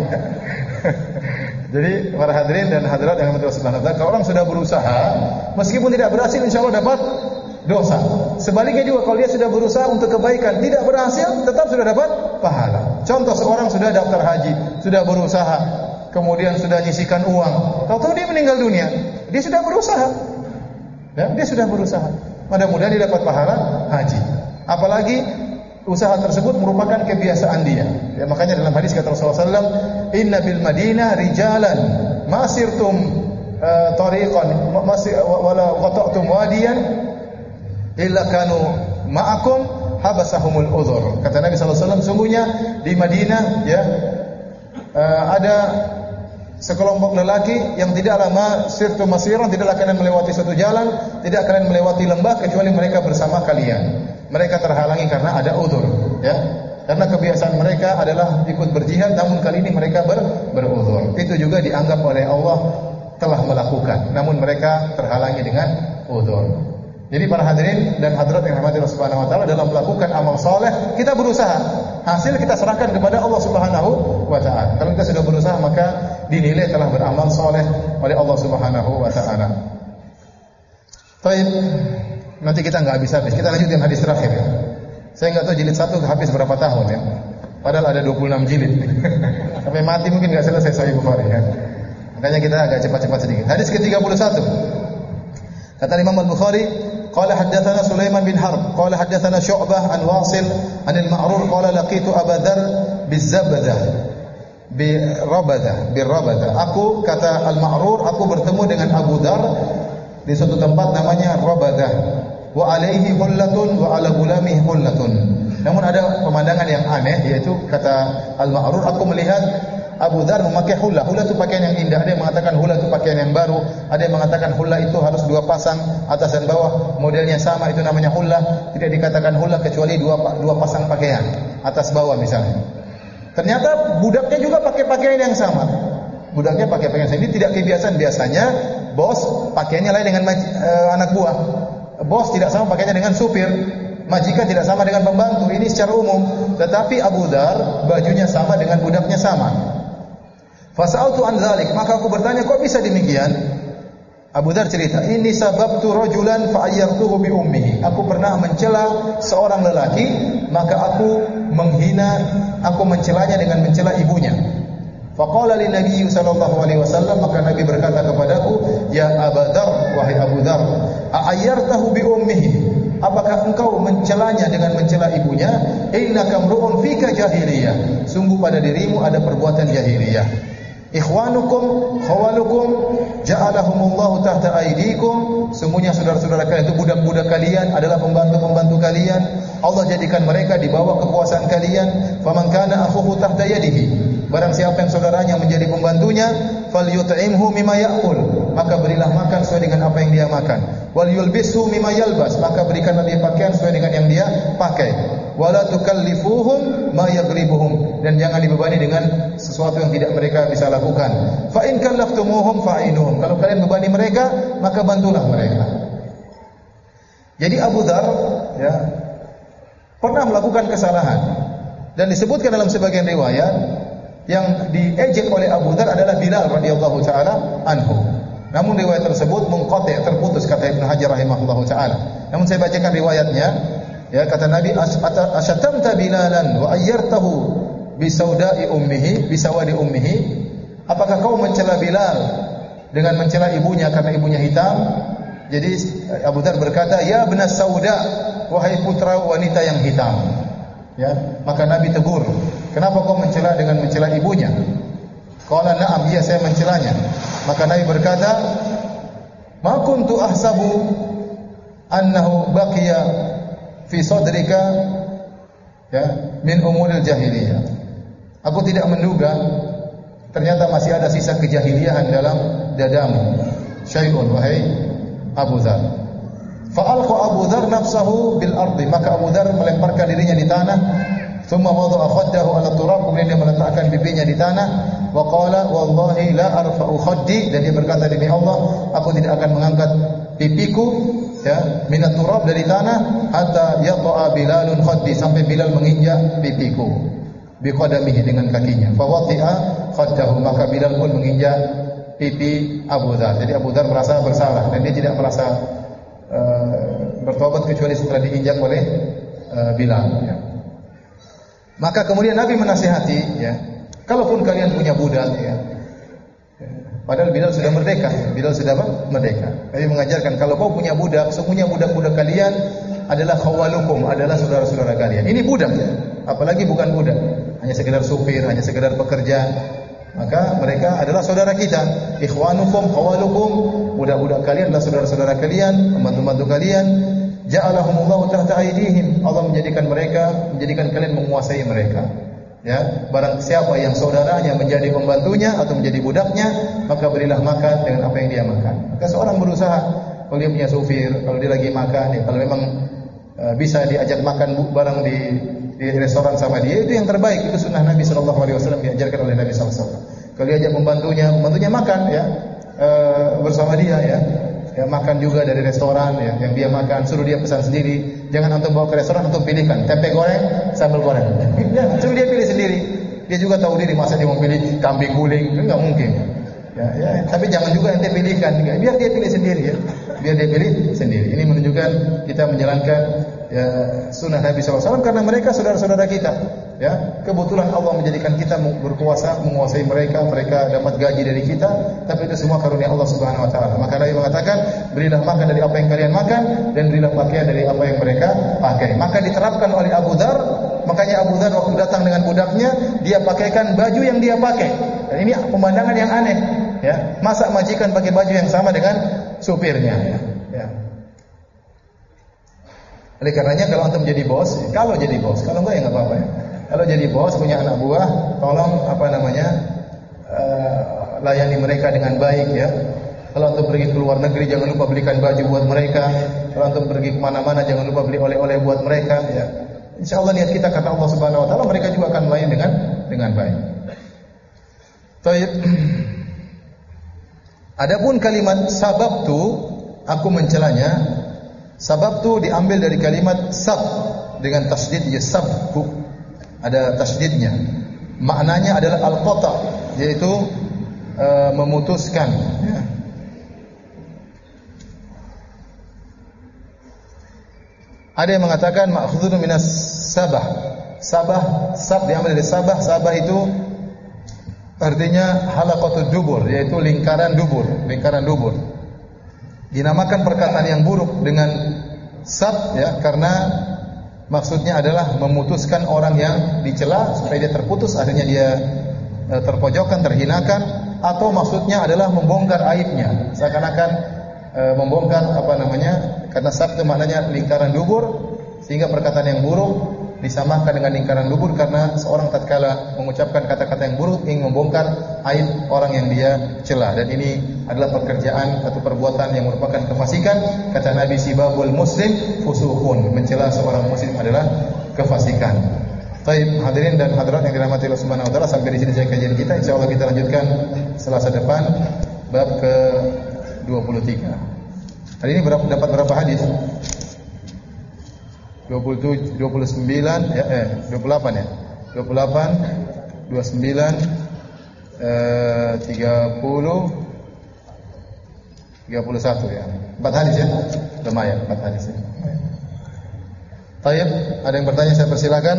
Jadi para hadirin dan hadirat yang dirahmati Allah Subhanahu wa taala, kalau orang sudah berusaha, meskipun tidak berhasil insyaallah dapat dosa. Sebaliknya juga kalau dia sudah berusaha untuk kebaikan, tidak berhasil, tetap sudah dapat pahala. Contoh seorang sudah daftar haji, sudah berusaha, kemudian sudah nyisikan uang, tahu-tahu dia meninggal dunia, dia sudah berusaha. Ya, dia sudah berusaha. Mudah-mudahan dia dapat pahala haji. Apalagi usaha tersebut merupakan kebiasaan dia. Ya, makanya dalam hadis kata Rasulullah sallallahu alaihi wasallam, "Inna bil Madinah rijalan masirtum uh, tariqan masir wala qata'tum wadiyan illa kanu ma'akum habasahumul udhur." Kata Nabi sallallahu alaihi wasallam, sungguhnya di Madinah ya uh, ada sekelompok lelaki yang tidak lama sirtu masiran, tidak akan melewati suatu jalan, tidak akan melewati lembah kecuali mereka bersama kalian. Mereka terhalangi karena ada udzur, ya. Karena kebiasaan mereka adalah ikut berjihad, namun kali ini mereka ber, berudzur. Itu juga dianggap oleh Allah telah melakukan, namun mereka terhalangi dengan udzur. Jadi para hadirin dan hadirat yang dirahmati Allah Subhanahu wa taala, dalam melakukan amal saleh kita berusaha. Hasil kita serahkan kepada Allah Subhanahu wa taala. Kalau kita sudah berusaha maka dinilai telah beramal saleh oleh Allah Subhanahu wa taala. Baik. Nanti kita enggak habis-habis. Kita lanjutin hadis terakhir ya. Saya enggak tahu jilid satu habis berapa tahun ya. Padahal ada dua puluh enam jilid. Sampai mati mungkin enggak selesai Sahih Bukhari ya. Makanya kita agak cepat-cepat sedikit. Hadis ke tiga puluh satu. Kata Imam Al-Bukhari, qala haddatsana Sulaiman bin Harb, qala haddatsana Syu'bah an Wasil an al-Ma'rur qala laqitu Abu Dzar biz-Zabdah bi Rabadah bi Rabadah. Aku kata Al-Ma'rur, aku bertemu dengan Abu Dzar di suatu tempat namanya Rabadah. Wa alaihi hullatun wa ala gulamihi hullatun. Namun ada pemandangan yang aneh, yaitu kata Al-Ma'rur, aku melihat Abu Dzar memakai hullah. Hullah itu pakaian yang indah. Ada yang mengatakan hullah itu pakaian yang baru. Ada yang mengatakan hullah itu harus dua pasang, atas dan bawah, modelnya sama, itu namanya hullah. Tidak dikatakan hullah kecuali dua dua pasang pakaian, atas bawah misalnya. Ternyata budaknya juga pakai pakaian yang sama. Budaknya pakai pakaian yang sama. Ini tidak kebiasaan. Biasanya bos pakaiannya lain dengan uh, anak buah. Bos tidak sama pakaiannya dengan supir. Majikan tidak sama dengan pembantu. Ini secara umum. Tetapi Abu Dzar bajunya sama dengan budaknya sama. Fasa'altu an dzalik, maka aku bertanya, kok bisa demikian? Abu Dzar cerita, "Inni sababtu rajulan fa ayyartuhu bi ummihi." Aku pernah mencela seorang lelaki, maka aku menghina, aku mencelanya dengan mencela ibunya. Faqala lin Nabi sallallahu alaihi wasallam, maka Nabi berkata kepadaku, "Ya Abu Dzar, wahai Abu Dzar, ayyartahu bi ummihi?" Apakah engkau mencelanya dengan mencela ibunya? Innaka mru'un fika jahiliyah. Sungguh pada dirimu ada perbuatan jahiliyah. Ikhwanukum khawalukum ja'alahumullahu tahta aydikum. Sungguhnya saudara-saudara kalian itu budak-budak kalian, adalah pembantu-pembantu kalian. Allah jadikan mereka di bawah kekuasaan kalian. Faman kana akhuhu tahta yadihi. Barang siapa yang saudaranya menjadi pembantunya, falyut'imhu mimma ya'kul, maka berilah makan sesuai dengan apa yang dia makan. Wal yulbishu mimma yalbas, maka berikanlah dia pakaian sesuai dengan yang dia pakai. Wala tukallifuhum ma yaghribuhum, dan jangan dibebani dengan sesuatu yang tidak mereka bisa lakukan. Fa in kallaftumuhum fa'inuhum, kalau kalian bebani mereka, maka bantulah mereka. Jadi Abu Dzar ya pernah melakukan kesalahan, dan disebutkan dalam sebagian riwayat yang diejek oleh Abu Dzar adalah Bilal radhiyallahu taala anhu. Namun riwayat tersebut munqati', terputus, kata Ibnu Hajar rahimahullahu taala. Namun saya bacakan riwayatnya. Ya, kata Nabi, "Asyatamta Bilalan wa ayyartahu bi sauda'i ummihi, bi sawadi ummihi?" Apakah kau mencela Bilal dengan mencela ibunya karena ibunya hitam? Jadi Abu Dzar berkata, "Ya benas sauda, wahai putra wanita yang hitam." Ya, maka Nabi tegur, "Kenapa kau mencela dengan mencela ibunya?" Qala na'am, iya saya mencelanya. Maka Nabi berkata, "Ma kuntu ahsabu annahu baqiya fi sadrika ya min umuril jahiliyah. Aku tidak menduga ternyata masih ada sisa kejahiliahan dalam dadamu. Syai'un wahai Abu Dzar. Fa alqa Abu Dzar nafsahu bil ardi, maka Abu Dzar melemparkan dirinya di tanah. Thumma wada'a khaddahu 'ala turab, kemudian dia meletakkan pipinya di tanah. Wa qala wallahi la arfa'u khaddi, dan dia berkata demi Allah, aku tidak akan mengangkat pipiku ya minat turab dari tanah hatta yata'a Bilalun khaddi, sampai Bilal menginjak pipiku biqadamihi dengan kakinya. Fa wati'a khaddahu, maka Bilal pun menginjak pipi Abu Dzar. Jadi Abu Dzar merasa bersalah dan dia tidak merasa uh, bertobat kecuali setelah diinjak oleh uh, Bilal ya. Maka kemudian Nabi menasihati ya, kalaupun kalian punya budak ya, padahal Bilal sudah merdeka, Bilal sudah apa? Merdeka. Nabi mengajarkan kalau kau punya budak, sesungguhnya budak-budak kalian adalah khawalukum, adalah saudara-saudara kalian. Ini budak ya, apalagi bukan budak, hanya sekedar supir, hanya sekedar pekerja. Maka mereka adalah saudara kita. Ikhwanukum, khawalukum, budak-budak kalian adalah saudara-saudara kalian, pembantu-pembantu kalian. Ja'alahumullahu tahta aydihim, Allah menjadikan mereka, menjadikan kalian menguasai mereka. Ya, barang siapa yang saudaranya menjadi pembantunya atau menjadi budaknya, maka berilah makan dengan apa yang dia makan. Maka seorang berusaha, kalau dia punya supir, kalau dia lagi makan, ya, kalau memang uh, bisa diajak makan barang di di restoran sama dia, itu yang terbaik. Itu sunnah Nabi sallallahu alaihi wasallam, diajarkan oleh Nabi sallallahu alaihi wasallam. Kalau dia ajak pembantunya, pembantunya makan ya uh, bersama dia ya. Ya, makan juga dari restoran ya, yang dia makan, suruh dia pesan sendiri. Jangan antum bawa ke restoran, antum pilihkan tempe goreng, sambal goreng. Ya, suruh dia pilih sendiri. Dia juga tahu diri, masa dia mau pilih kambing guling, enggak mungkin. Ya, ya, tapi jangan juga ente pilihkan, biar dia pilih sendiri ya. Biar dia pilih sendiri. Ini menunjukkan kita menjalankan ya, sunnah Nabi sallallahu alaihi wasallam karena mereka saudara-saudara kita. Ya, kebetulan Allah menjadikan kita berkuasa menguasai mereka, mereka dapat gaji dari kita, tapi itu semua karunia Allah Subhanahu wa taala. Maka Nabi mengatakan, berilah makan dari apa yang kalian makan dan berilah pakaian dari apa yang mereka pakai. Maka diterapkan oleh Abu Dzar, makanya Abu Dzar waktu datang dengan budaknya, dia pakaikan baju yang dia pakai. Dan ini pemandangan yang aneh, ya. Masa majikan pakai baju yang sama dengan supirnya, ya. Ya. Oleh karenanya kalau antum jadi bos, kalau jadi bos, kalau enggak ya enggak apa-apa ya. Kalau jadi bos punya anak buah, tolong apa namanya uh, layani mereka dengan baik ya. Kalau antum pergi ke luar negeri, jangan lupa belikan baju buat mereka. Kalau antum pergi kemana-mana, jangan lupa beli oleh-oleh buat mereka. Ya. Insya Allah niat kita kata Allah Subhanahu Wa Taala, mereka juga akan melayani dengan dengan baik. Baik. Adapun kalimat sababtu, aku mencelanya. Sababtu diambil dari kalimat sab dengan tasydid ya sabku. Ada tasydidnya. Maknanya adalah al-qata, yaitu e, memutuskan ya. Ada yang mengatakan ma'khudun minas sabah. Sabah, sab diambil dari sabah. Sabah itu artinya halaqatud dubur, yaitu lingkaran dubur, lingkaran dubur. Dinamakan perkataan yang buruk dengan sab ya, karena maksudnya adalah memutuskan orang yang dicela supaya dia terputus, akhirnya dia e, terpojokkan, terhinakan, atau maksudnya adalah membongkar aibnya, seakan-akan e, membongkar apa namanya, karena sab itu maknanya lingkaran dubur, sehingga perkataan yang buruk disamakan dengan lingkaran dubur karena seorang tatkala mengucapkan kata-kata yang buruk ingin membongkar aib orang yang dia cela, dan ini adalah pekerjaan atau perbuatan yang merupakan kefasikan. Kata Nabi, sibabul muslim fusuqun, mencela seorang muslim adalah kefasikan. Baik, hadirin dan hadirat yang dirahmati Allah Subhanahu wa taala, sampai di sini saja kajian kita. Insyaallah kita lanjutkan Selasa depan bab ke dua puluh tiga. Hari ini berapa, dapat berapa hadis? dua puluh tujuh, dua puluh sembilan ya, eh dua puluh delapan ya. dua puluh delapan, dua puluh sembilan, eh tiga puluh, tiga puluh satu ya. empat hadis ya. Lumayan empat hadis ya. Baik, ada yang bertanya saya persilakan.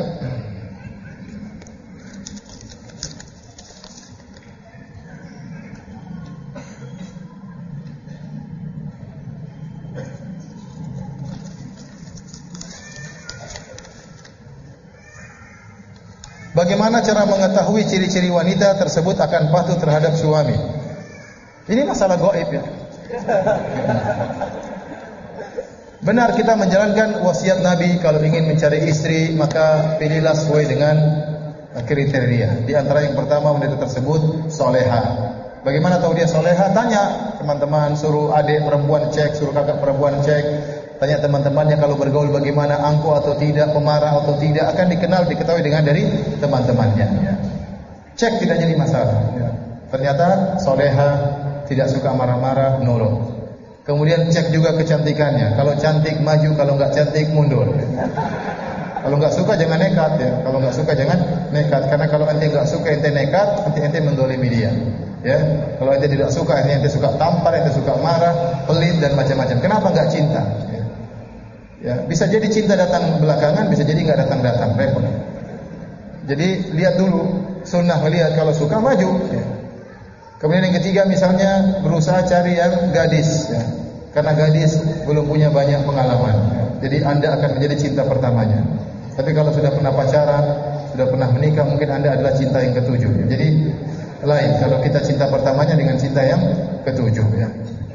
Bagaimana cara mengetahui ciri-ciri wanita tersebut akan patuh terhadap suami? Ini masalah gaib ya. Benar kita menjalankan wasiat Nabi kalau ingin mencari istri maka pilihlah sesuai dengan kriteria. Di antara yang pertama wanita tersebut soleha. Bagaimana tahu dia soleha? Tanya teman-teman, suruh adik perempuan cek, suruh kakak perempuan cek. Tanya teman-temannya kalau bergaul bagaimana, angkuh atau tidak, pemarah atau tidak, akan dikenal, diketahui dengan dari teman-temannya. Cek tidak jadi masalah. Ternyata soleha, tidak suka marah-marah, nurut. Kemudian cek juga kecantikannya. Kalau cantik maju, kalau enggak cantik mundur. Kalau enggak suka jangan nekat ya. Kalau enggak suka jangan nekat. Karena kalau ente enggak suka ente nekat, nanti ente mendolimi dia. Ya. Kalau ente tidak suka, ente, ente suka tampar, ente suka marah, pelit dan macam-macam. Kenapa enggak cinta? Ya. Ya. Bisa jadi cinta datang belakangan, bisa jadi enggak datang-datang, repot. Jadi lihat dulu, sunnah melihat kalau suka maju. Ya. Kemudian yang ketiga misalnya berusaha cari yang gadis ya. Karena gadis belum punya banyak pengalaman ya. Jadi anda akan menjadi cinta pertamanya. Tapi kalau sudah pernah pacaran, sudah pernah menikah, mungkin anda adalah cinta yang ketujuh ya. Jadi lain kalau kita cinta pertamanya dengan cinta yang ketujuh ya.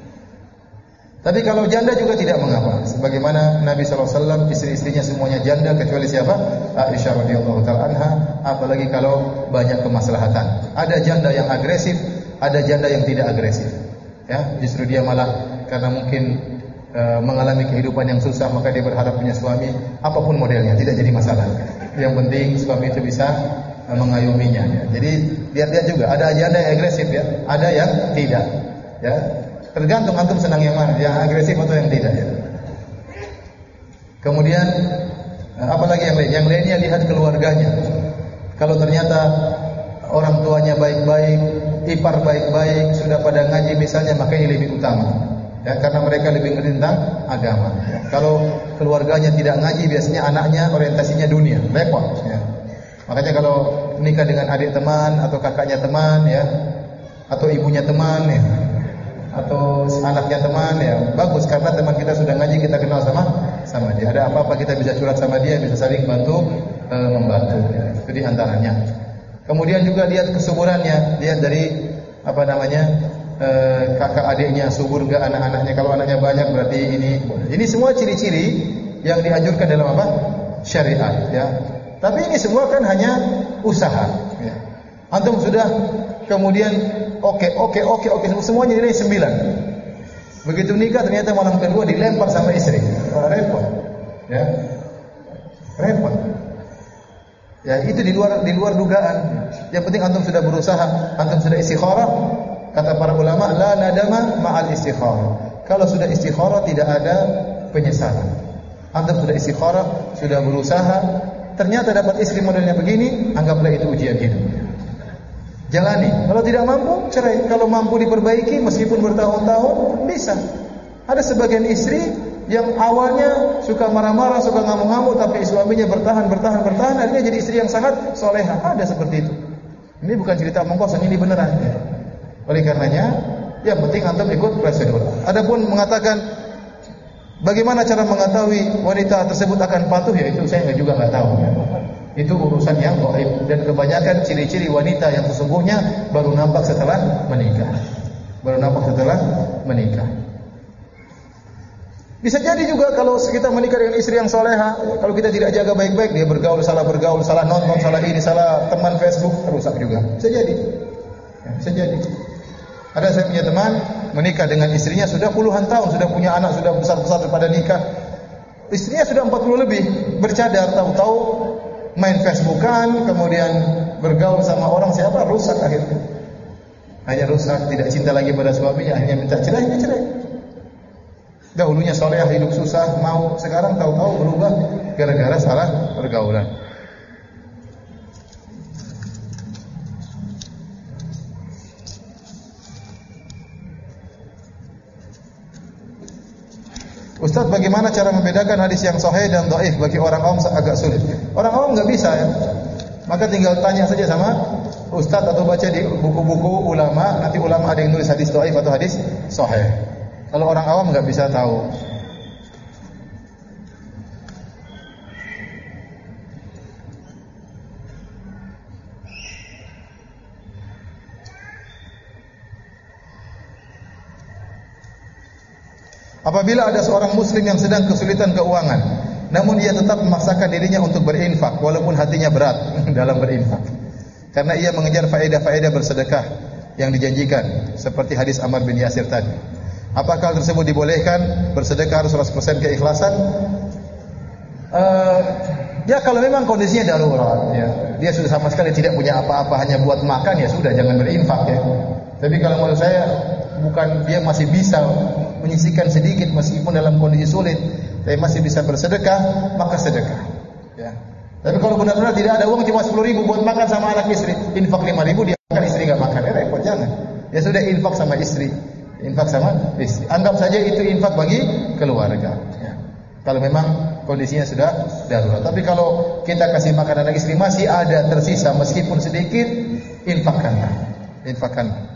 Tapi kalau janda juga tidak mengapa. Sebagaimana Nabi shallallahu alaihi wasallam istri-istrinya semuanya janda kecuali siapa? Aisyah radhiyallahu taala anha. Apalagi kalau banyak kemaslahatan. Ada janda yang agresif, ada janda yang tidak agresif. Ya, justru dia malah karena mungkin e, mengalami kehidupan yang susah maka dia berharap punya suami apapun modelnya, tidak jadi masalah. Yang penting suami itu bisa e, mengayominya ya. Jadi lihat-lihat juga ada janda yang agresif ya, ada yang tidak. Ya. Tergantung antum senang yang mana, yang agresif atau yang tidak ya. Kemudian e, apalagi yang lain? Yang lainnya lihat keluarganya. Kalau ternyata orang tuanya baik-baik, ipar baik-baik, sudah pada ngaji misalnya, maka ini lebih utama. Ya, karena mereka lebih mengerti tentang agama. Ya. Kalau keluarganya tidak ngaji, biasanya anaknya orientasinya dunia, repot. Ya. Makanya kalau nikah dengan adik teman atau kakaknya teman, ya, atau ibunya teman, ya, atau anaknya teman, ya, bagus karena teman kita sudah ngaji, kita kenal sama sama dia. Ada apa-apa kita bisa curhat sama dia, bisa saling bantu e, membantu. Ya. Itu di antaranya. Kemudian juga lihat kesuburannya, lihat dari apa namanya e, kakak adiknya subur enggak, anak-anaknya. Kalau anaknya banyak berarti ini. Ini semua ciri-ciri yang dianjurkan dalam apa? Syariat. Ya. Tapi ini semua kan hanya usaha. Ya. Antum sudah kemudian oke oke oke oke semuanya nilai sembilan. Begitu nikah ternyata malam kedua dilempar sama istri. Oh, repot. Ya. Repot. Ya, itu di luar di luar dugaan. Yang penting antum sudah berusaha, antum sudah istikharah. Kata para ulama, la nadama ma'al istikharah. Kalau sudah istikharah tidak ada penyesalan. Antum sudah istikharah, sudah berusaha, ternyata dapat istri modelnya begini, anggaplah itu ujian hidup. Jalani. Kalau tidak mampu, cerai. Kalau mampu diperbaiki meskipun bertahun-tahun, bisa. Ada sebagian istri yang awalnya suka marah-marah, suka ngamuk-ngamuk, tapi suaminya bertahan, bertahan, bertahan, akhirnya jadi istri yang sangat soleha. Ada seperti itu. Ini bukan cerita omong kosong, ini beneran. Ya. Oleh karenanya, yang penting antum ikut prosedur. Adapun mengatakan bagaimana cara mengetahui wanita tersebut akan patuh, ya itu saya juga nggak tahu. Ya. Itu urusan yang gaib, dan kebanyakan ciri-ciri wanita yang sesungguhnya baru nampak setelah menikah. Baru nampak setelah menikah. Bisa jadi juga kalau kita menikah dengan istri yang soleha, kalau kita tidak jaga baik-baik, dia bergaul, salah bergaul, salah nonton, salah ini, salah teman Facebook, rusak juga. Bisa jadi. Ya, bisa jadi. Ada saya punya teman menikah dengan istrinya sudah puluhan tahun, sudah punya anak, sudah besar-besar daripada nikah. Istrinya sudah empat puluh lebih, bercadar, tahu-tahu main Facebookan, kemudian bergaul sama orang siapa, rusak akhirnya. Hanya rusak, tidak cinta lagi pada suaminya, akhirnya minta cerai, minta cerai. Dahulunya solehah, hidup susah, mau, sekarang tahu-tahu berubah gara-gara salah pergaulan. Ustaz, bagaimana cara membedakan hadis yang sahih dan dhaif? Bagi orang awam agak sulit. Orang awam nggak bisa ya. Maka tinggal tanya saja sama ustaz atau baca di buku-buku ulama. Nanti ulama ada yang nulis hadis dhaif atau hadis sahih. Kalau orang awam nggak bisa tahu. Apabila ada seorang muslim yang sedang kesulitan keuangan, namun ia tetap memaksakan dirinya untuk berinfak walaupun hatinya berat dalam berinfak, karena ia mengejar faedah-faedah bersedekah yang dijanjikan, seperti hadis Ammar bin Yasir tadi. Apakah hal tersebut dibolehkan? Bersedekah harus seratus persen keikhlasan? Uh, ya kalau memang kondisinya darurat, ya, dia sudah sama sekali tidak punya apa-apa, hanya buat makan, ya sudah, jangan berinfak ya. Tapi kalau menurut saya, bukan dia masih bisa menyisihkan sedikit meskipun dalam kondisi sulit, tapi masih bisa bersedekah, maka sedekah. Ya. Tapi kalau benar-benar tidak ada uang, cuma sepuluh ribu buat makan sama anak istri, infak lima ribu, dia makan, istri nggak makan, ya repot, jangan. Ya sudah, infak sama istri, infak sama istri. Anggap saja itu infak bagi keluarga. Ya. Kalau memang kondisinya sudah darurat. Tapi kalau kita kasih makan anak istri masih ada tersisa meskipun sedikit, infakkanlah. Infakkanlah.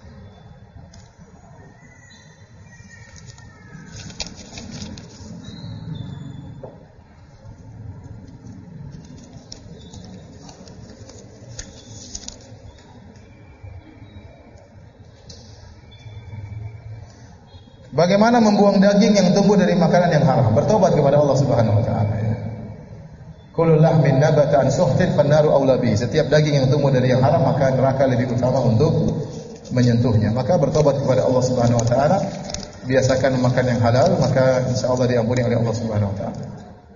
Bagaimana membuang daging yang tumbuh dari makanan yang haram? Bertobat kepada Allah Subhanahu wa taala. Kullu lahmin nabata an suhtin fannaru aula bihi. Setiap daging yang tumbuh dari yang haram, maka neraka lebih utama untuk menyentuhnya. Maka bertobat kepada Allah Subhanahu wa taala, biasakan makan yang halal, maka insyaallah diampuni oleh Allah Subhanahu wa taala.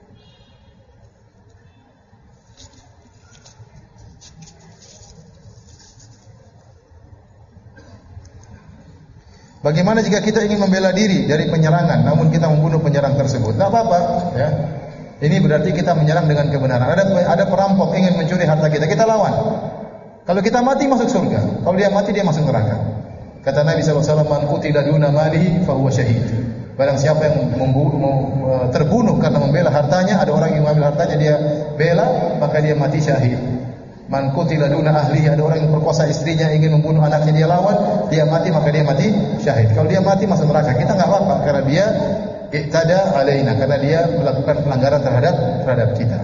Bagaimana jika kita ingin membela diri dari penyerangan, namun kita membunuh penyerang tersebut? Tidak apa-apa, ya. Ini berarti kita menyerang dengan kebenaran. Ada ada perampok ingin mencuri harta kita, kita lawan. Kalau kita mati masuk surga, kalau dia mati dia masuk neraka. Kata Nabi sallallahu alaihi wasallam, "Man qutila duna malihi fa huwa syahid." Barang siapa yang membunuh, terbunuh karena membela hartanya, ada orang yang mengambil hartanya dia bela, maka dia mati syahid. Man qutila duna ahlihi, ada orang yang perkosa istrinya ingin membunuh anaknya, dia lawan, dia mati, maka dia mati syahid. Kalau dia mati masuk neraka, kita enggak apa-apa karena dia i'tada alaina, karena dia melakukan pelanggaran terhadap terhadap kita.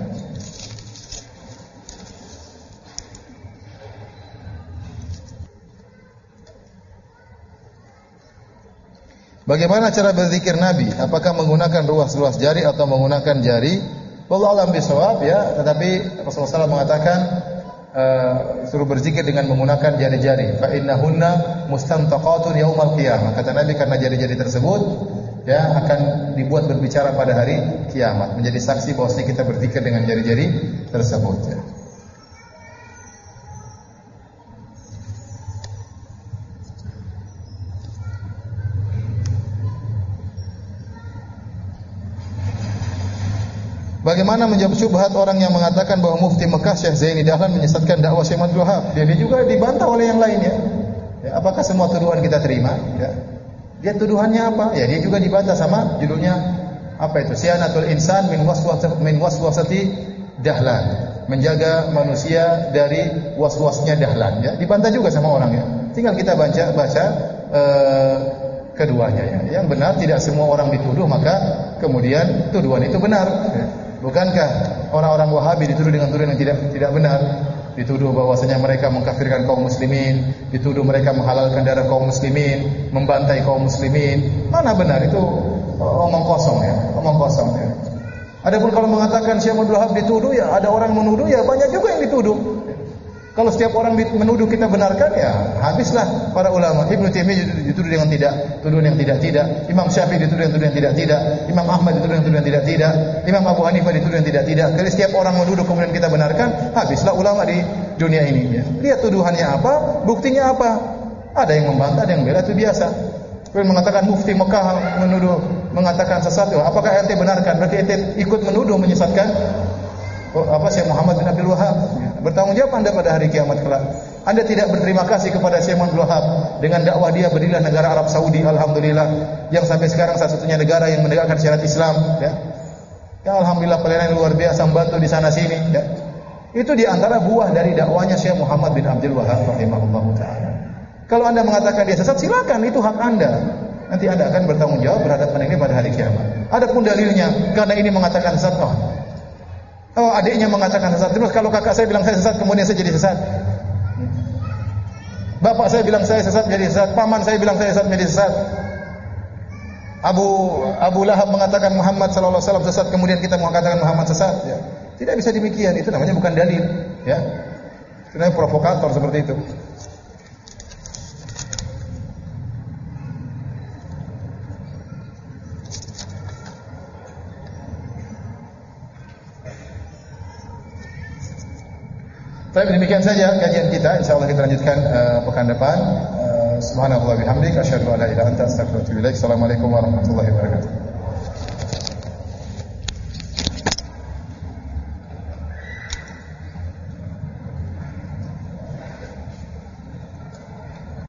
Bagaimana cara berzikir Nabi? Apakah menggunakan ruas-ruas jari atau menggunakan jari? Wallahu a'lam bishawab, ya, tetapi Rasulullah shallallahu alaihi wasallam mengatakan Uh, suruh berzikir dengan menggunakan jari-jari. Fa innahunna mustantaqatun yaumal qiyamah. Kata Nabi, karena jari-jari tersebut ya akan dibuat berbicara pada hari kiamat, menjadi saksi bahwa kita berzikir dengan jari-jari tersebut. Ya. Bagaimana menjawab syubhat orang yang mengatakan bahwa Mufti Mekah Syekh Zaini Dahlan menyesatkan dakwah Syekh Abdul Wahab? Dia juga dibantah oleh yang lainnya. Ya, apakah semua tuduhan kita terima? Ya. Dia tuduhannya apa? Ya, dia juga dibantah sama judulnya apa itu? Siyanatul Insan min waswasati min waswasati Dahlan. Menjaga manusia dari waswasnya Dahlan. Ya, dibantah juga sama orangnya. Tinggal kita baca baca uh, keduanya. Ya. Yang benar, tidak semua orang dituduh maka kemudian tuduhan itu benar. Ya. Bukankah orang-orang Wahabi dituduh dengan tuduhan yang tidak tidak benar? Dituduh bahwasanya mereka mengkafirkan kaum muslimin, dituduh mereka menghalalkan darah kaum muslimin, membantai kaum muslimin. Mana benar? Itu omong kosong ya, omong kosong ya. Adapun kalau mengatakan Syekh Abdul Wahab dituduh, ya ada orang menuduh, ya banyak juga yang dituduh. Kalau setiap orang menuduh kita benarkan, ya habislah para ulama. Ibnu Taimiyah dituduh dengan tidak, tuduhan yang tidak-tidak. Imam Syafi'i dituduh dengan tuduhan yang tidak-tidak. Imam Ahmad dituduh dengan tuduhan yang tidak-tidak. Imam Abu Hanifah dituduh yang tidak-tidak. Kalau setiap orang menuduh kemudian kita benarkan, habislah ulama di dunia ini. Ya. Lihat tuduhannya apa, buktinya apa. Ada yang membantah, ada yang bela, itu biasa. Kalau mengatakan Mufti Mekah menuduh, mengatakan sesat, apakah ente benarkan? Berarti ente ikut menuduh, menyesatkan apa Syekh Muhammad bin Abdul Wahab. Bertanggung jawab Anda pada hari kiamat kelak. Anda tidak berterima kasih kepada Syekh Abdul Wahab dengan dakwah dia berdirilah negara Arab Saudi, alhamdulillah, yang sampai sekarang satu-satunya negara yang menegakkan syariat Islam, ya. Ya alhamdulillah, pelayanan luar biasa, membantu di sana sini, ya. Itu di antara buah dari dakwahnya Syekh Muhammad bin Abdul Wahab rahimahullahu taala. Kalau Anda mengatakan dia sesat, silakan, itu hak Anda. Nanti Anda akan bertanggung jawab berhadapan ini pada hari kiamat. Adapun dalilnya, karena ini mengatakan sesat, oh, Oh adiknya mengatakan sesat, terus kalau kakak saya bilang saya sesat, kemudian saya jadi sesat. Bapak saya bilang saya sesat, jadi sesat. Paman saya bilang saya sesat, jadi sesat. Abu Abu Lahab mengatakan Muhammad sallallahu alaihi wasallam sesat, kemudian kita mengatakan Muhammad sesat, ya. Tidak bisa demikian, itu namanya bukan dalil, ya. Itu namanya provokator seperti itu. Baik, demikian saja kajian kita. Insyaallah kita lanjutkan uh, pekan depan. Uh, Subhanallah bihamdik asyhadu an la ilaha illa anta astaghfiruka wa atubu ilaik. Assalamualaikum warahmatullahi wabarakatuh.